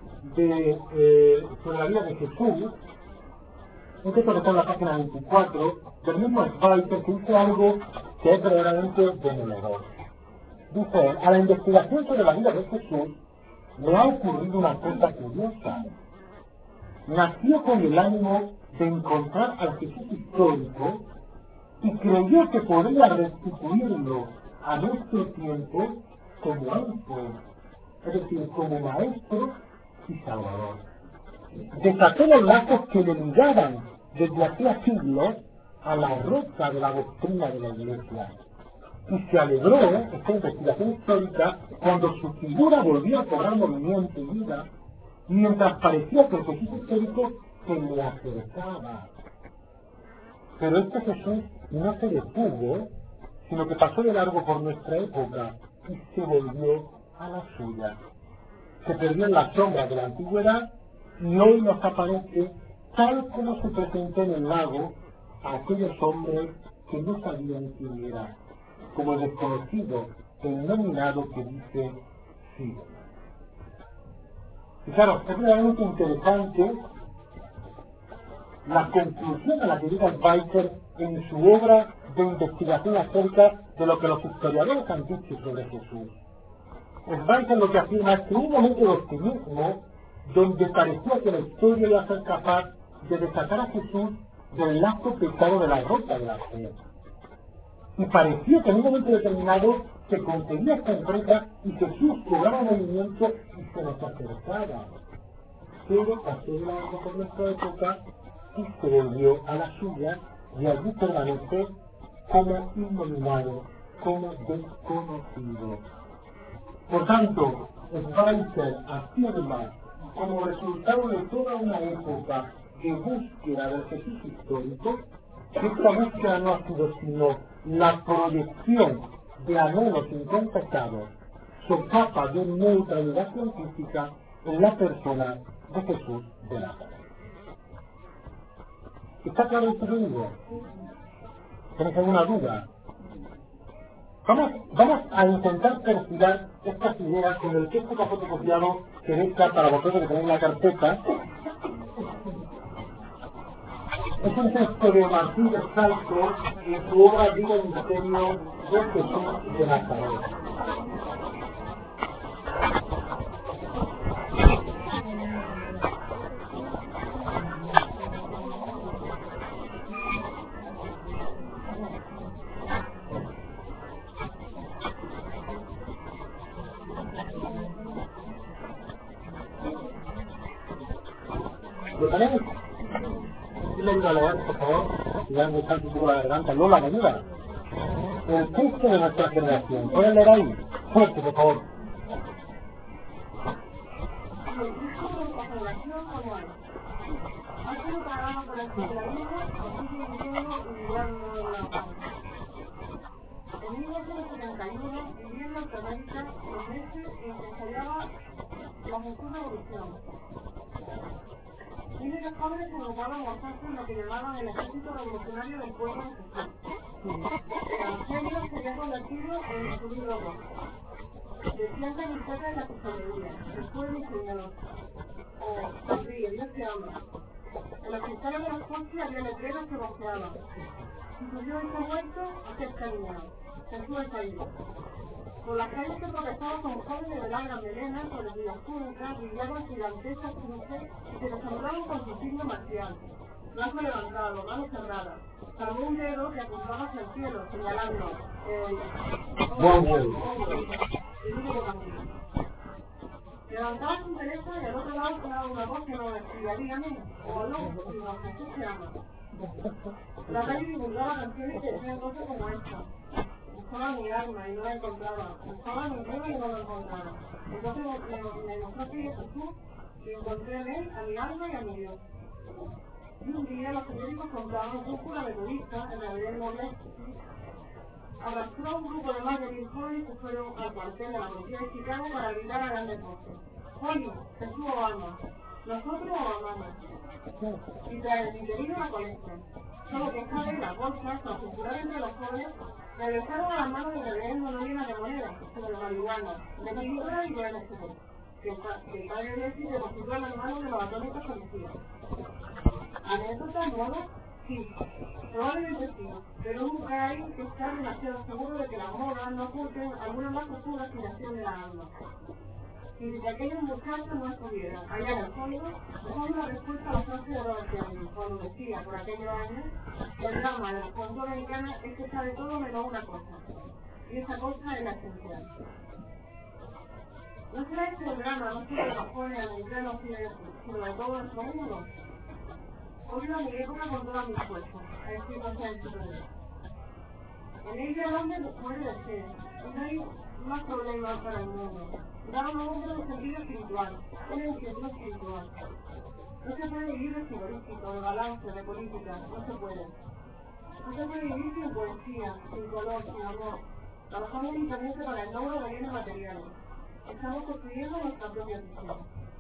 sobre la vida de Jesús, un texto que está en la página 24, del mismo Schweitzer, que dice algo que es verdaderamente demoledor. Dice, a la investigación sobre la vida de Jesús le ha ocurrido una cosa curiosa. Nació con el ánimo de encontrar al Jesús histórico y creyó que podría restituirlo a nuestro tiempo como él fue, es decir, como maestro y salvador. Desató los lazos que le ligaban desde hacía siglos a la roca de la doctrina de la Iglesia. Y se alegró esta investigación histórica cuando su figura volvió a cobrar movimiento y vida, mientras parecía que el Jesús histórico se le acercaba. Pero este Jesús no se detuvo, sino que pasó de largo por nuestra época y se volvió a la suya. Se perdió en la sombra de la antigüedad y hoy nos aparece tal como se presentó en el lago a aquellos hombres que no sabían quién era, como el desconocido, el nominado que dice sí. Y claro, es realmente interesante la conclusión a la que llega Schweitzer en su obra de investigación acerca de lo que los historiadores han dicho sobre Jesús. Schweitzer lo que afirma es que hubo un momento de optimismo donde parecía que la historia iba a ser capaz de desatar a Jesús del lazo pesado de la roca de la fe. Y parecía que en un momento determinado se conseguía esta empresa y Jesús cobraba movimiento y se nos acercaba. Pero pasó de largo por nuestra época y se volvió a la suya y allí permanece como innominado, como desconocido. Por tanto, Schweitzer afirma, como resultado de toda una época de búsqueda del Jesús histórico, que esta búsqueda no ha sido sino la proyección de anhelos incontestados, socapa de neutralidad científica en la persona de Jesús de Nazaret. ¿Está claro esto que digo? ¿Tenéis alguna duda? Vamos a intentar perfilar estas ideas con el texto que ha fotocopiado que deja para vosotros que tenéis la carpeta. Es un texto de Martín de Salto en su obra Vida y Misterio de Jesús de Nazaret. ¿Lo tenéis? ¿Quién le ayuda a leer, por favor? Si van a buscar un poco la garganta. Lola, ¿me ayuda? El texto de nuestra generación. ¿Pueden leer ahí? Fuerte, por favor. Ha sido pagado por el cristianismo y sigue viviendo y vibrando en la paz. En 1971, viviendo en América, los meses en que se hallaba la Jesús Revolución. Miles de jóvenes se agrupaban a hacerse en lo que llamaban el ejército revolucionario del pueblo de Jesús. El evangelio se había convertido en su libro rojo. Decían que mi fe es la tesorería, después mi Señor. O sonríe, Dios te ama. En los cristales de los coches había letreros que voceaban. Si tu Dios está muerto, aquel caminar. Jesús está vivo. Por las calles se tropezaban con jóvenes de largas melenas sobre cuyas túnicas brillaban gigantescas cruces que les saludaban con su signo marcial. Brazo levantado, mano cerrada. Salvo un dedo que apuntaba hacia el cielo, señalando el único camino. Levantaba su derecha y al otro lado sonaba una voz que no decía, dígame, o no, sino Jesús se ama. La calle divulgaba canciones que decían cosas como esta. Buscaba mi alma y no la encontraba. Buscaba mi Dios y no lo encontraba. Entonces me mostró que Jesús y encontré en él a mi alma y a mi Dios. Y un día los periódicos contaban que un cura metodista en la avenida del Nordeste arrastró a un grupo de más de 10 jóvenes que fueron al cuartel de la policía de Chicago para gritar a grandes voces. Oye, Jesús o alma, nosotros o amamos. Y tras el interior la colecta. Solo que esta vez las bolsas, para circular entre los jóvenes, regresaron a las manos de reverendo no llenas de monedas, sino de marihuana, de píldora y de LSD, que el padre Messi depositó en las manos de los atómicos policías. ¿Anécdotas nuevas? Sí, probablemente sí, pero nunca hay que estar demasiado seguro de que las modas no oculten alguna más profunda aspiración de la alma. Y si aquellos muchachos no estuvieran allá en el fondo, es una respuesta a la frase de Robert Kennedy, cuando decía, por aquellos años, el drama de la juventud americana es que sabe todo menos una cosa, y esa cosa es la esencial. ¿No será este el drama no solo de los jóvenes americanos, sino de todo nuestro mundo? Hoy la mi época con todas mis fuerzas, a decir cosas en su poder. En ella el hombre muere de sed, y no hay más problemas para el mundo. Da a un hombre un sentido espiritual, una inquietud espiritual. No se puede vivir de frigorífico, de balance, de política, no se puede. No se puede vivir sin poesía, sin color, sin amor. Trabajamos únicamente para el logro de bienes materiales. Estamos construyendo nuestra propia visión.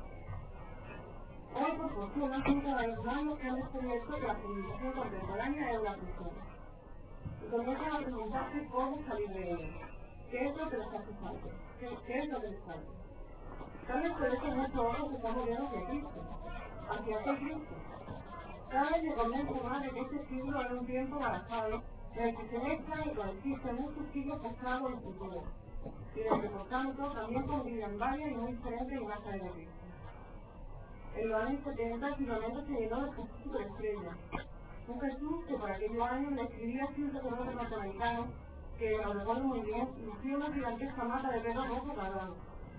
Hoy, por fortuna, son cada vez más los que han descubierto que la civilización contemporánea es una prisión. Y comienzan a preguntarse cómo salir de ella. ¿Qué es lo que les hace falta? ¿Qué es lo que les falta? Tal vez por eso muchos ojos se están moviendo hacia Cristo. ¿Hacia qué Cristo? Cada vez se convence más de que este siglo es un tiempo barajado en el que se mezclan y coexisten muchos siglos pasados y futuros, y de que por tanto también conviven varias y muy diferentes imágenes de Cristo. En los años 70 kilómetros se llenó de Jesús superestrella. Un Jesús que por aquellos años le escribía así un sacerdote norteamericano que, lo recuerdo muy bien, lucía una gigantesca mata de pelo rojo cargado.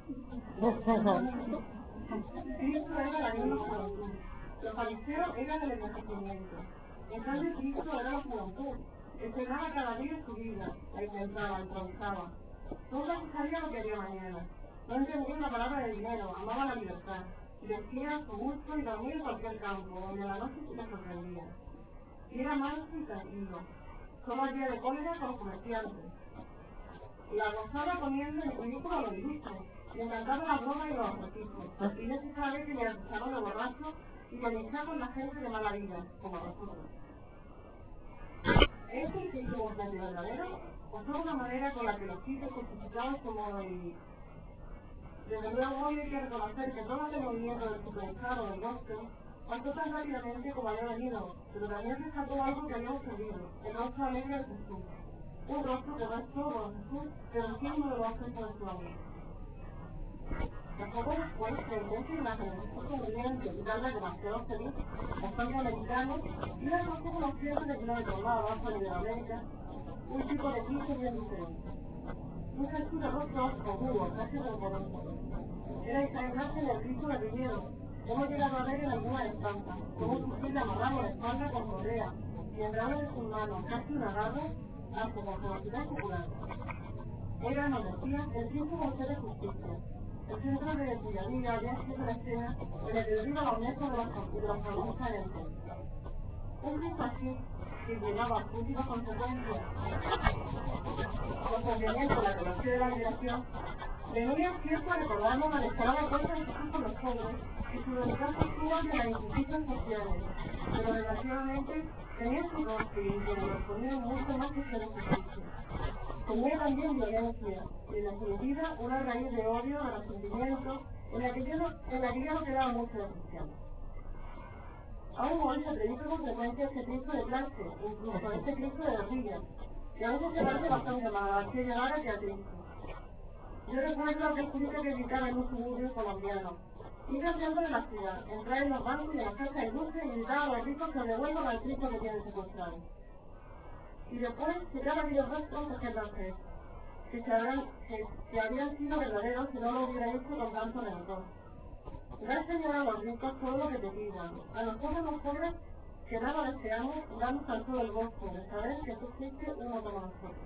Cristo era la misma juventud. Los fariseos eran el envejecimiento. En cambio, Cristo era la juventud. Estrenaba cada día su vida, la inventaba, improvisaba. Nunca se sabía lo que haría mañana. No entendía una palabra de dinero, amaba la libertad. Y vestía a su gusto y dormía en cualquier campo, donde la noche se le sorprendía. Y era manso y tranquilo. Solo había de cólera con los comerciantes. La gozaba poniendo en ridículo a los ilustres. Le encantaba la broma y los artificios. Y no se sabe que le acusaron de borracho y policía con la gente de mala vida, como nosotros. ¿Es el que hizo un cambio verdadero? ¿O fue una manera con la que los sitios justificaban su modo de vivir? Desde luego hoy hay que reconocer que todo este movimiento del superestado del gospel pasó tan rápidamente como había venido, pero también rescató algo que habíamos perdido, el rostro alegre de Jesús. Un rostro que no es todo Jesús, pero sí uno de los aspectos de su amor. Poco después, la iglesia y la generación conviviente y darle demasiado feliz, bastante americano, y la noche conocieron de kilómetros más abajo de América, un tipo de Cristo bien diferente. Un Jesús de rostro oscuro, casi rencoroso. Era esa imagen del Cristo de Viñedo. Hemos llegado a ver en alguna estampa, con un fusil amarrado a la espalda con correa, y en ramos de sus manos, casi una garra, hasta con velocidad popular. Era, nos decía, el Cristo con ser de justicia. El centro de cuya vida había sido la escena en la que derriba la mesa de los protagonistas en el centro. Un Cristo así, que llegaba a últimas consecuencias, los sentimientos, la teología de la liberación, venía cierto a recordarnos la descarada fuerza de Jesús por los pobres y su delicada postura de las injusticias sociales, pero desgraciadamente tenía su rostro y que le respondía mucho más que ser justicia. Tenía también violencia y en definitiva una raíz de odio, de resentimiento, en la que ya no quedaba mucho de cristiano. Aún hoy se predica con frecuencia este Cristo de clase, incluso este Cristo de rodillas, que a veces se parece bastante más a García Guevara que a Cristo. Yo recuerdo a aquel turista que gritaba en un suburbio colombiano: ir al centro de la ciudad, entrar en los bancos y en las casas de luces y gritar a los ricos que devuelvan al Cristo que tienen secuestrado. Y después, que cada día rostros de Gerardo, que habrían sido verdaderos si no lo hubiera hecho con tanto rencor. Da, Señor, a los ricos todo lo que te pidan. A nosotros los pobres, que nada deseamos, damos al todo el gozo de saber que tú fuiste uno como nosotros.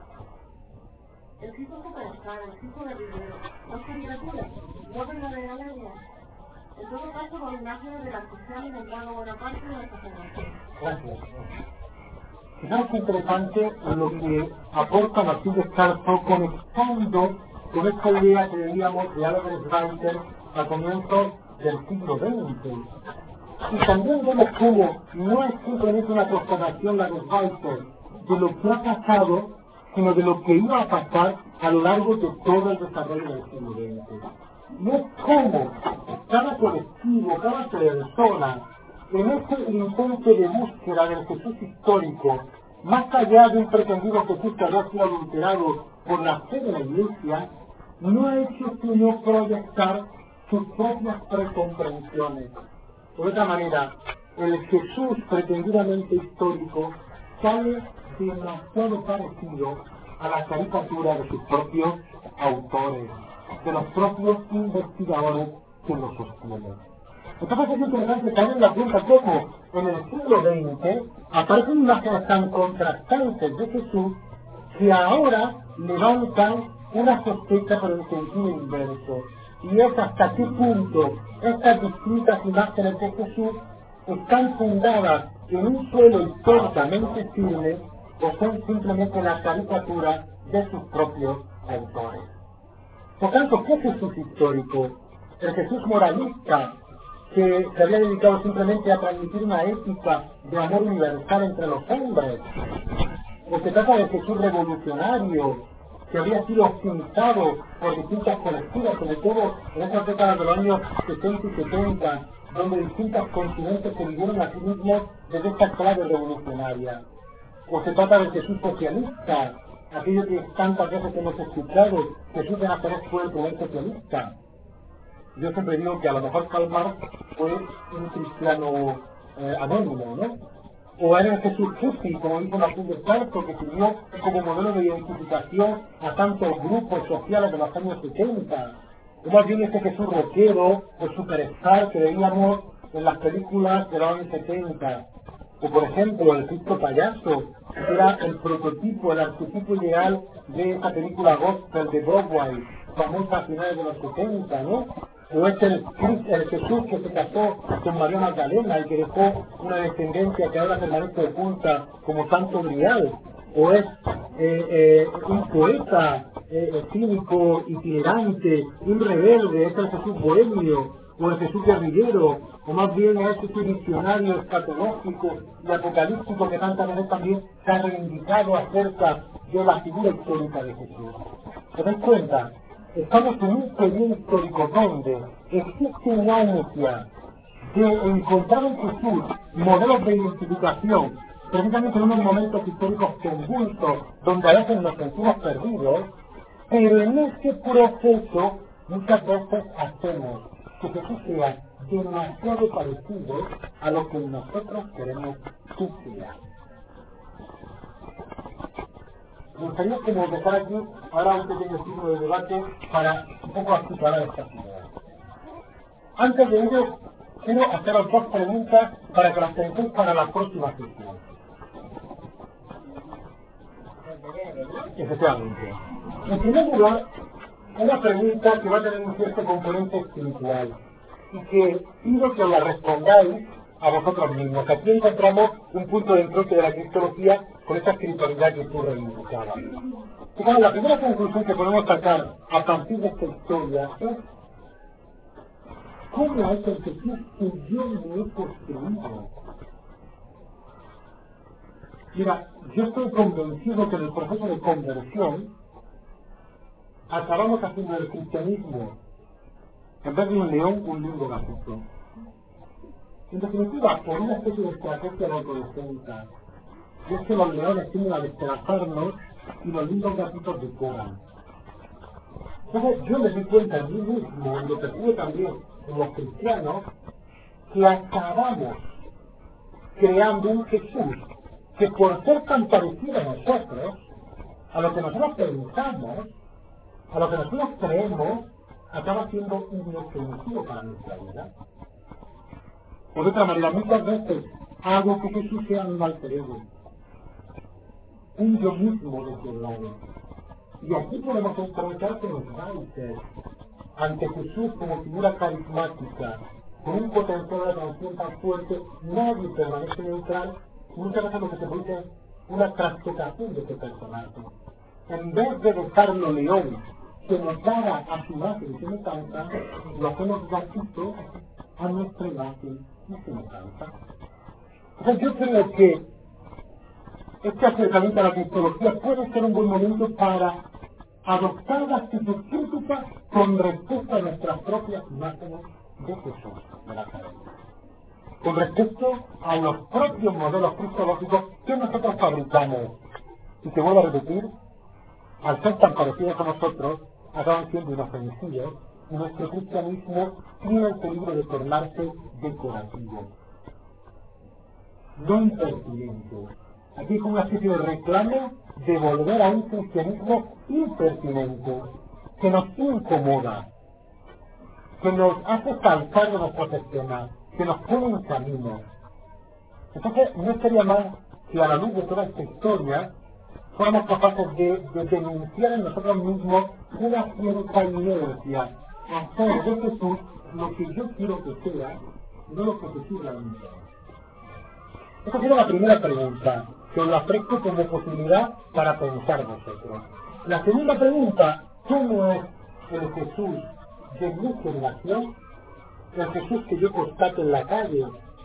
El Cristo superstar, el Cristo de Rivero, no caricatura, no verdadera alegría. En todo caso, con imágenes de la social y del lado buena parte de nuestra generación. Gracias. Es interesante lo que aporta Martín Descalzo conectando con esta idea que veíamos de Albert Schweitzer a comienzos del siglo XX. Y también vemos cómo no es simplemente una constatación la de Walter de lo que ha pasado, sino de lo que iba a pasar a lo largo de todo el desarrollo del siglo XX. Y es como cada colectivo, cada persona, en este intento de búsqueda del Jesús histórico, más allá de un pretendido Jesús que había sido adulterado por la fe de la Iglesia, no ha hecho sino proyectar sus propias precomprensiones. De otra manera, el Jesús pretendidamente histórico sale demasiado parecido a la caricatura de sus propios autores, de los propios investigadores que lo sostienen. Entonces es interesante caer en la cuenta cómo en el siglo XX aparecen imágenes tan contrastantes de Jesús que ahora levantan una sospecha por el sentido inverso. Y es hasta qué punto estas distintas imágenes de Jesús están fundadas en un suelo históricamente firme o son simplemente la caricatura de sus propios autores. Por tanto, ¿qué Jesús histórico? El Jesús moralista, que se había dedicado simplemente a transmitir una ética de amor universal entre los hombres. O se trata del Jesús revolucionario, que había sido optimizado por distintas colectivas, sobre todo en esas décadas de los años 60 y 70, donde distintos continentes se vivieron a sí mismos desde esta clave revolucionaria. O se trata del Jesús socialista, aquello que tantas veces hemos escuchado, Jesús de Nazaret fue el primer socialista. Yo siempre digo que a lo mejor Karl Marx fue un cristiano anónimo, ¿no? O era el Jesús hippie, como dijo Martín de Sarto, que sirvió como modelo de identificación a tantos grupos sociales de los años 70. O más bien ese Jesús rockero o superstar que veíamos en las películas de los años 70. O por ejemplo el Cristo payaso, que era el prototipo, el arquetipo ideal de esa película gospel de Broadway, famosa a finales de los 70, ¿no? O es el Jesús que se casó con María Magdalena y que dejó una descendencia que ahora permanece oculta como santo grial. O es un poeta cínico, itinerante, un rebelde, es el Jesús bohemio, o el Jesús guerrillero, o más bien es ese visionario escatológico y apocalíptico que tantas veces también se ha reivindicado acerca de la figura histórica de Jesús. ¿Se dan cuenta? Estamos en un periodo histórico donde existe una ansia de encontrar en Jesús modelos de identificación, precisamente en unos momentos históricos convulsos, donde a veces nos sentimos perdidos, pero en este proceso muchas veces hacemos que Jesús sea demasiado parecido a lo que nosotros queremos que sea. Me gustaría como dejar aquí ahora un pequeño ciclo de debate para un poco articular estas ideas. Antes de ello, quiero haceros dos preguntas para que las penséis para la próxima sesión. Efectivamente. En primer lugar, una pregunta que va a tener un cierto componente espiritual y que pido que la respondáis a vosotros mismos. Aquí encontramos un punto de enfoque de la cristología con esa espiritualidad que tú reivindicabas. Y bueno, la primera conclusión que podemos sacar a partir de esta historia es ¿cómo es el Jesús que yo me he construido? Mira, yo estoy convencido que en el proceso de conversión acabamos haciendo el cristianismo, en vez de un león, un lindo gatito. En definitiva, por una especie de estrategia de autodefensa. Y es que los leones tienden a despedazarnos y los lindos gatitos decoran. Entonces yo me di cuenta en mí mismo, y lo percibo también en los cristianos, que acabamos creando un Jesús que por ser tan parecido a nosotros, a lo que nosotros pensamos, a lo que nosotros creemos, acaba siendo inofensivo para nuestra vida. Por otra manera, muchas veces hago que Jesús sea un alter ego, un yo mismo desdoblado. Y aquí podemos encontrar con los Walter, ante Jesús como figura carismática, con un potencial de atención tan fuerte, nadie permanece neutral, y muchas veces lo que se produce es una transfiguración de este personaje. En vez de dejarlo león, que nos haga a su imagen y semejanza, lo hacemos gatito a nuestra imagen y semejanza. Entonces yo creo que este acercamiento a la cristología puede ser un buen momento para adoptar la actitud crítica con respecto a nuestras propias imágenes de Jesús de Nazaret, con respecto a los propios modelos cristológicos que nosotros fabricamos y que, vuelvo a repetir, al ser tan parecidos a nosotros, acaban siendo inofensivos y nuestro cristianismo tiene el peligro de tornarse decorativo, no impertinente. Aquí es una especie de reclamo de volver a un cristianismo impertinente, que nos incomoda, que nos hace saltar de nuestros esquemas, que nos pone en camino. Entonces, no estaría mal si a la luz de toda esta historia fuéramos capaces de denunciar en nosotros mismos una cierta inercia, hacer de Jesús lo que yo quiero que sea, no lo que Jesús realmente es. Esta sería la primera pregunta, que os la ofrezco como posibilidad para pensar vosotros. La segunda pregunta, ¿cómo es el Jesús de mi generación? El Jesús que yo constato en la calle,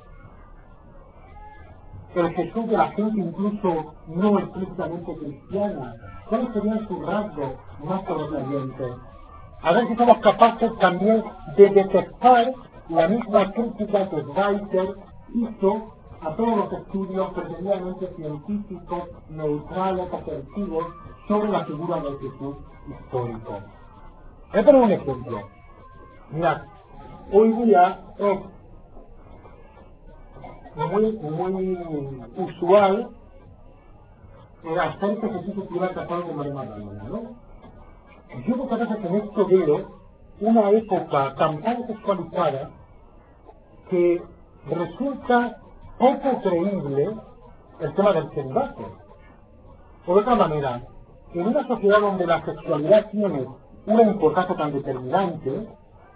el Jesús de la gente incluso no explícitamente cristiana. ¿Cuáles serían sus rasgos más sobresalientes? A ver si somos capaces también de detectar la misma crítica que Weiser hizo a todos los estudios pretendidamente científicos, neutrales, asertivos sobre la figura del Jesús histórico. Voy a poner un ejemplo. Mirad, hoy día es muy usual hacer que Jesús estuviera casado con María Magdalena, ¿no? Yo muchas veces en esto veo una época tan sexualizada que resulta poco creíble el tema del celibato. Por otra manera, en una sociedad donde la sexualidad tiene una importancia tan determinante,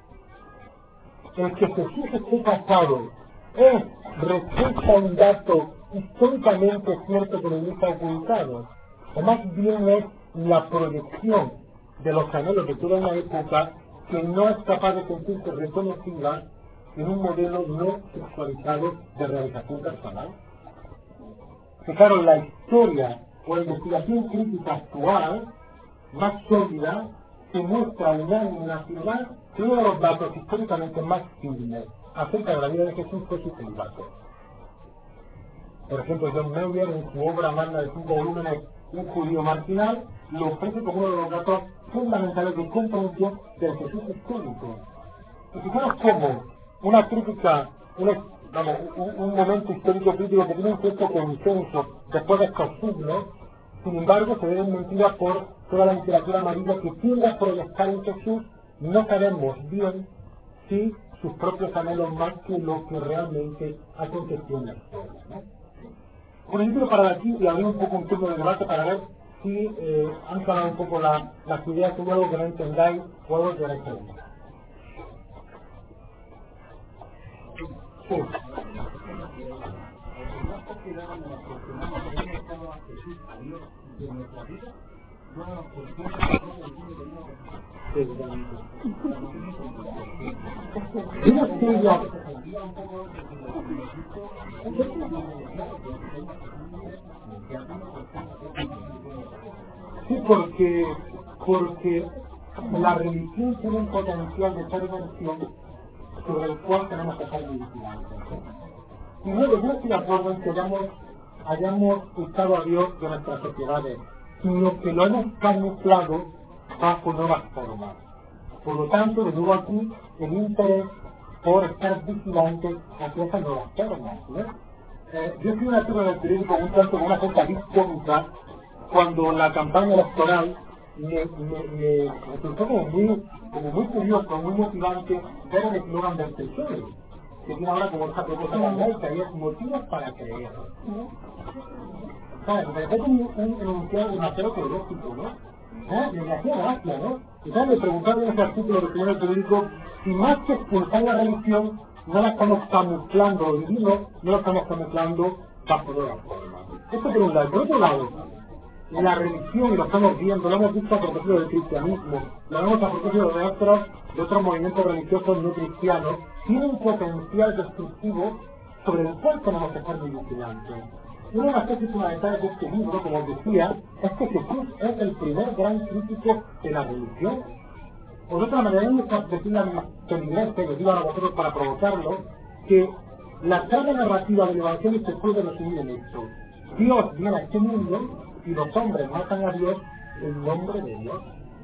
el que Jesús esté casado es respecto a un dato históricamente cierto que no está ocultado, o más bien es la proyección de los anhelos de toda una época que no es capaz de sentirse reconocida en un modelo no sexualizado de realización personal. Fijaros, la historia o la investigación crítica actual, más sólida, se muestra unánime en afirmar que uno de los datos históricamente más firmes acerca de la vida de Jesús fue su celibato. Por ejemplo, John Meurer, en su obra magna de 5 volúmenes, Un judío marginal, lo ofrece como uno de los datos fundamentales de comprensión del Jesús histórico. Y fijaros cómo una crítica, un momento histórico crítico que tiene un cierto consenso después de estos siglos, sin embargo se ve desmentida por toda la literatura amarilla que tiende a proyectar en Jesús, no sabemos bien si sus propios anhelos más que lo que realmente aconteció en la historia, ¿no? Por ejemplo, para aquí y abrir un poco un turno de debate para ver si han calado un poco las ideas o algo que no entendáis o algo que queráis preguntar. Sí. Sí, porque la religión tiene un potencial de perversión sobre el cual tenemos que estar vigilantes. Y luego yo estoy de acuerdo en que hayamos buscado a Dios de nuestras sociedades, sino que lo hemos camuflado bajo nuevas formas. Por lo tanto, de nuevo aquí, el interés por estar vigilantes hacia esas nuevas formas, ¿no? Yo soy una turma del periódico un tanto con una cosa discómica cuando la campaña electoral me resultó como muy curioso, muy motivante ver el eslogan del PSOE, que tiene ahora como esta propuesta laica, que había motivos para creer. ¿Sabes? Me parece un enunciado demasiado teológico, ¿no? Me hacía gracia, ¿no? Entonces me preguntaron en ese artículo que tenía en el periódico si más que expulsar la religión no la estamos camuflando en vino, no la estamos camuflando bajo nuevas formas. Esto por un lado. Por otro lado, la religión, y lo estamos viendo, lo hemos visto a propósito del cristianismo, lo vemos a propósito de otros movimientos religiosos no cristianos, tiene un potencial destructivo sobre el cual tenemos que estar muy vigilantes. Una de las cosas fundamentales de este libro, como os decía, es que Jesús es el primer gran crítico de la religión. Por otra manera, hay que decirle a mis feligreses, les digo a vosotros para provocarlo, que la carga narrativa del Evangelio se puede resumir en esto. Dios viene a este mundo y los hombres matan a Dios en nombre de Dios.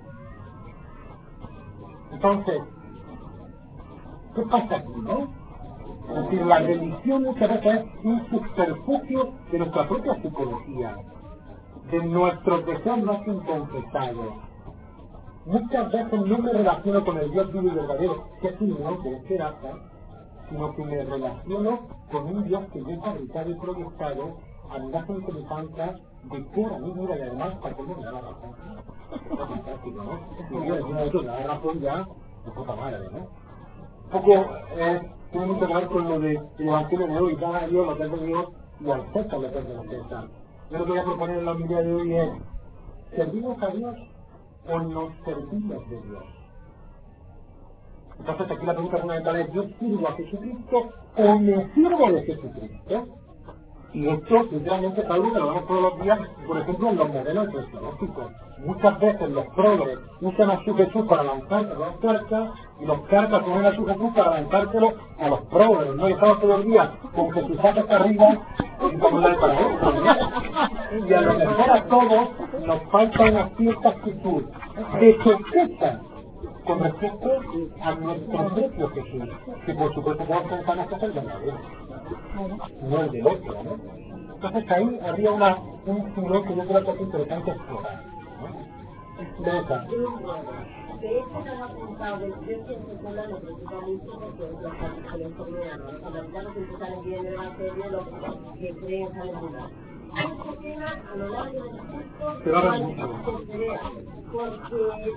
Entonces, ¿qué pasa aquí, no? Es decir, la religión muchas veces es un subterfugio de nuestra propia psicología, de nuestros deseos más inconfesados. Muchas veces no me relaciono con el Dios vivo y verdadero, que es un Dios de esperanza, sino que me relaciono con un Dios que yo he fabricado y proyectado a mi imagen y semejanza de por a mí, mira, y además, para que me da la razón. Es fantástico, ¿no? Y Dios, me da la razón ya, de puta madre, ¿no? Un poco, tiene mucho que ver con lo del Evangelio de hoy, da a Dios lo que es de Dios y al César lo que es de los César. Yo lo que voy a proponer en la humildad de hoy es, ¿servimos a Dios o nos servimos de Dios? Entonces aquí la pregunta fundamental es, ¿yo sirvo a Jesucristo o me sirvo de Jesucristo? Y esto, sinceramente, es algo que lo vemos todos los días, por ejemplo, en los modelos eclesiásticos. Muchas veces los progres usan a su Jesús para lanzarse a los carcas, y los carcas ponen a su Jesús para lanzárselo a los progres, ¿no? Y estamos todos los días con Jesús hasta arriba y con la de para adentro, ¿no? Y a lo mejor a todos nos falta una cierta actitud de sospecha con respecto a nuestro propio Jesús, que por supuesto todos pensamos que es el verdadero, no el del otro, ¿no? Entonces ahí habría un filón que yo creo que es interesante explorar, ¿no? De hecho, se han apuntado del Dios que se cola lo preocupa mucho porque los católicos coreanos, los americanos que salen bien el evangelio, los que creen salen muy mal. Esto queda a lo largo del curso, pero ahora mucho. Porque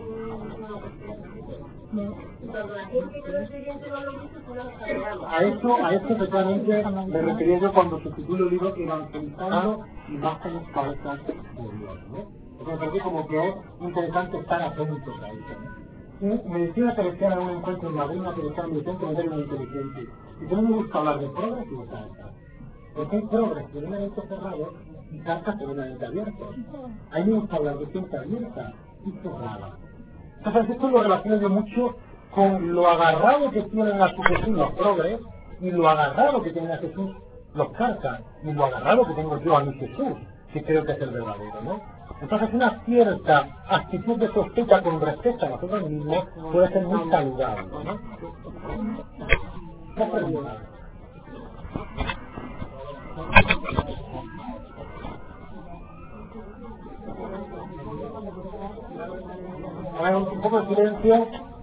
cuando la gente que lo siguiente no lo dice, no lo sabemos. A esto totalmente me refería yo cuando sustituyo el libro Evangelizando imágenes falsas de Dios, ¿no? Porque me parece como que es interesante estar atentos a eso, ¿no? Medicina teresiana en un encuentro en Madrid, una teresiana me dice que me muy inteligente. Y no me gusta hablar de progres y de cartas. Porque hay progres plenamente cerrados y cartas plenamente abiertas. A mí me gusta hablar de gente abierta y cerrada. Entonces esto lo relaciono yo mucho con lo agarrado que tienen a su Jesús los progres y lo agarrado que tienen a Jesús los cartas y lo agarrado que tengo yo a mi Jesús, que creo que es el verdadero, ¿no? Entonces una cierta actitud de sospecha con respecto a nosotros mismos puede ser muy saludable, ¿no? No pregunta. A ver, un poco de silencio.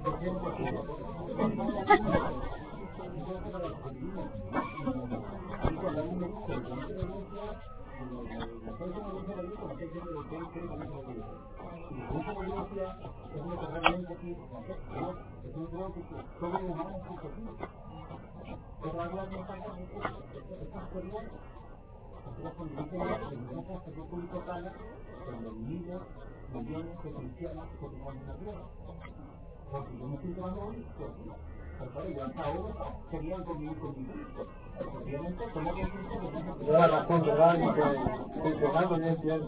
Millones de cristianos que tenemos en la tierra. Porque yo me estoy tomando hoy, pues, yo hasta ahora querían convivir con mi Cristo. Obviamente, como que Cristo que tiene la razón, ¿verdad? Y que estoy tomando bien cierto,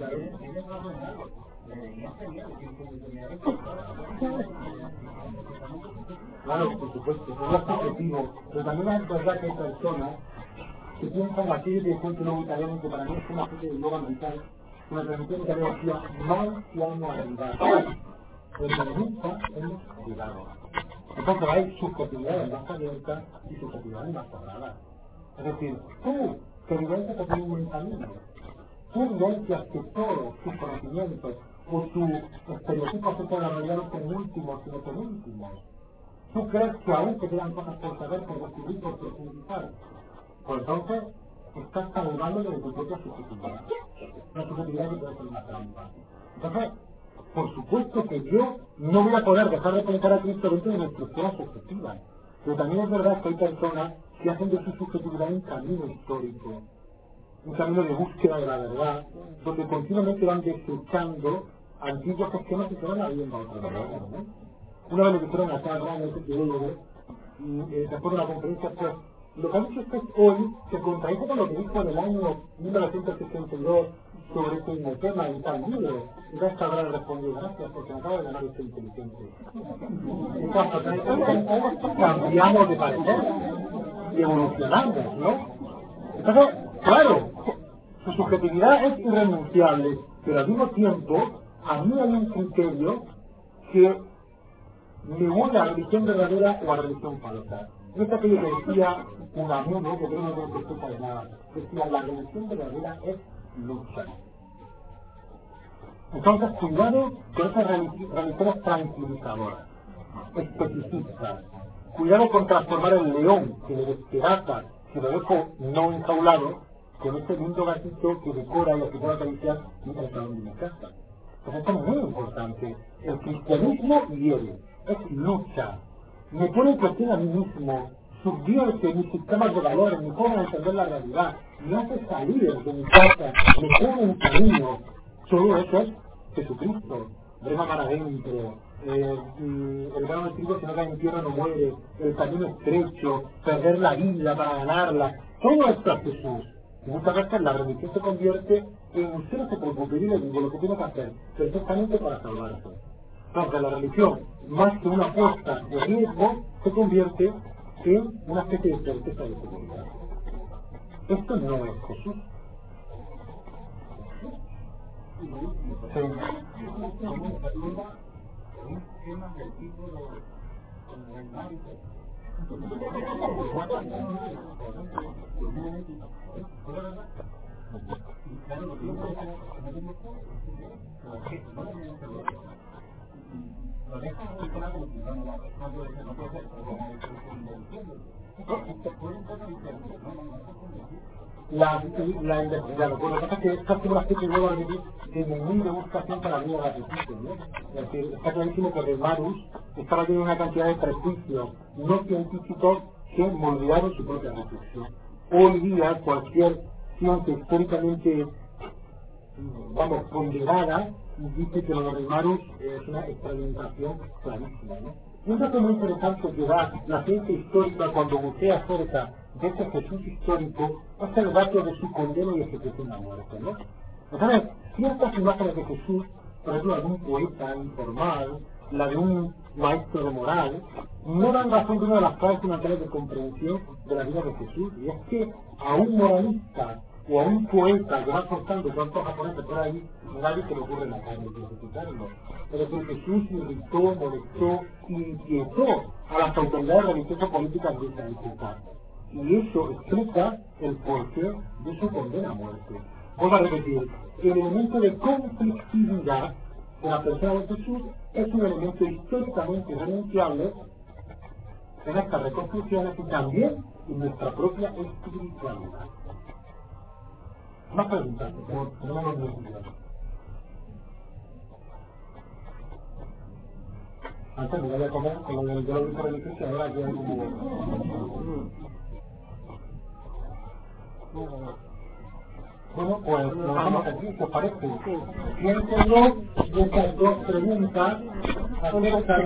claro, por supuesto, eso es objetivo. Pero también es verdad que hay personas que piensan aquello que encuentro luego italiano, que para mí es una especie de yoga mental. Una transmisión que había sido mal y alma arribada. El periodista hemos privado. Entonces hay subjetividades más abiertas y subjetividades más cerradas. Es decir, tú que vivencias que tienes un camino, tú vivencias que todos tus conocimientos o tu estereotipo acerca de la realidad no son últimos, sino penúltimos. Tú crees que aún te quedan cosas por saber, por descubrir, por profundizar. Pues entonces, estás saludando de tu propia subjetividad. Una subjetividad que puede ser una trampa. Entonces, por supuesto que yo no voy a poder dejar de pensar a Cristo dentro de mi estructura subjetiva. Pero también es verdad que hay personas que hacen de su subjetividad un camino histórico. un camino de búsqueda de la verdad, donde continuamente van desechando antiguos esquemas y se van abriendo a otra verdad, ¿no? Una vez lo que fueron acá, realmente, que y después de la conferencia, pues, lo que ha dicho usted hoy se contradice con lo que dijo en el año 1962 sobre este mismo tema en tal libro. Y ya está ahora respondiendo, gracias, porque me acaba de ganar este inteligente. Entonces, cambiamos de parecer y evolucionamos, ¿no? Entonces, claro, su subjetividad es irrenunciable, pero al mismo tiempo, a mí hay un criterio que me une a la religión verdadera o a la religión falsa. No es aquello que decía Unamuno, que creo que no te explica de nada. Decía, la religión verdadera es lucha. Entonces, cuidado con esas religiones tranquilizadoras, especificistas. Cuidado con transformar el león que le despedaza, que lo dejo no enjaulado, con ese lindo gatito que decora y lo que pueda acariciar mientras está en mi casa. Pues esto es muy importante. El cristianismo hiere, es lucha. Me pone en cuestión a mí mismo, subvierte mis sistemas de valores, me pone a entender la realidad, me hace salir de mi casa, me pone en camino. Todo eso es Jesucristo. Brema mar adentro, el grano de trigo que no cae en tierra no muere, el camino estrecho, perder la vida para ganarla. Todo esto es Jesús. Y muchas veces la religión se convierte en usted no se preocupe, yo le digo lo que tiene que hacer perfectamente para salvarse. Entonces la religión, más que una apuesta de riesgo, se convierte en una especie de certeza de seguridad. Esto no es Jesús. La investigación, bueno, lo que pasa es que esta es una especie de muy degustación para mí la repetición, ¿no? Es decir, está clarísimo que Remarus estaba teniendo una cantidad de prejuicios no científicos que moldearon su propia reflexión. Hoy día cualquier ciencia históricamente, vamos, ponderada, dice que lo de Remarus es una experimentación clarísima, ¿no? Y un dato muy interesante que da la ciencia histórica cuando bucea acerca de ese Jesús histórico es el dato de su condena y ejecución a muerte, ¿no? Entonces, ciertas imágenes de Jesús, por ejemplo, la de un poeta informal, la de un maestro de moral, no dan razón de una de las claves fundamentales de comprensión de la vida de Jesús, y es que a un moralista o a un poeta que va contando cuántos japoneses por ahí, nadie se le ocurre en la calle crucificarlo. Pero que Jesús irritó, molestó y inquietó a las autoridades religiosas políticas de esa época. Y eso explica el porqué de su condena a muerte. Vuelvo a repetir, el elemento de conflictividad de la persona de Jesús es un elemento históricamente irrenunciable en estas reconstrucciones y también en nuestra propia espiritualidad. Más preguntas, no me lo olvido. Antes me voy a comer con lo del grupo religioso y ahora ya como... Bueno, pues nos vamos aquí, ¿te parece? Piénsenlo de estas dos preguntas acerca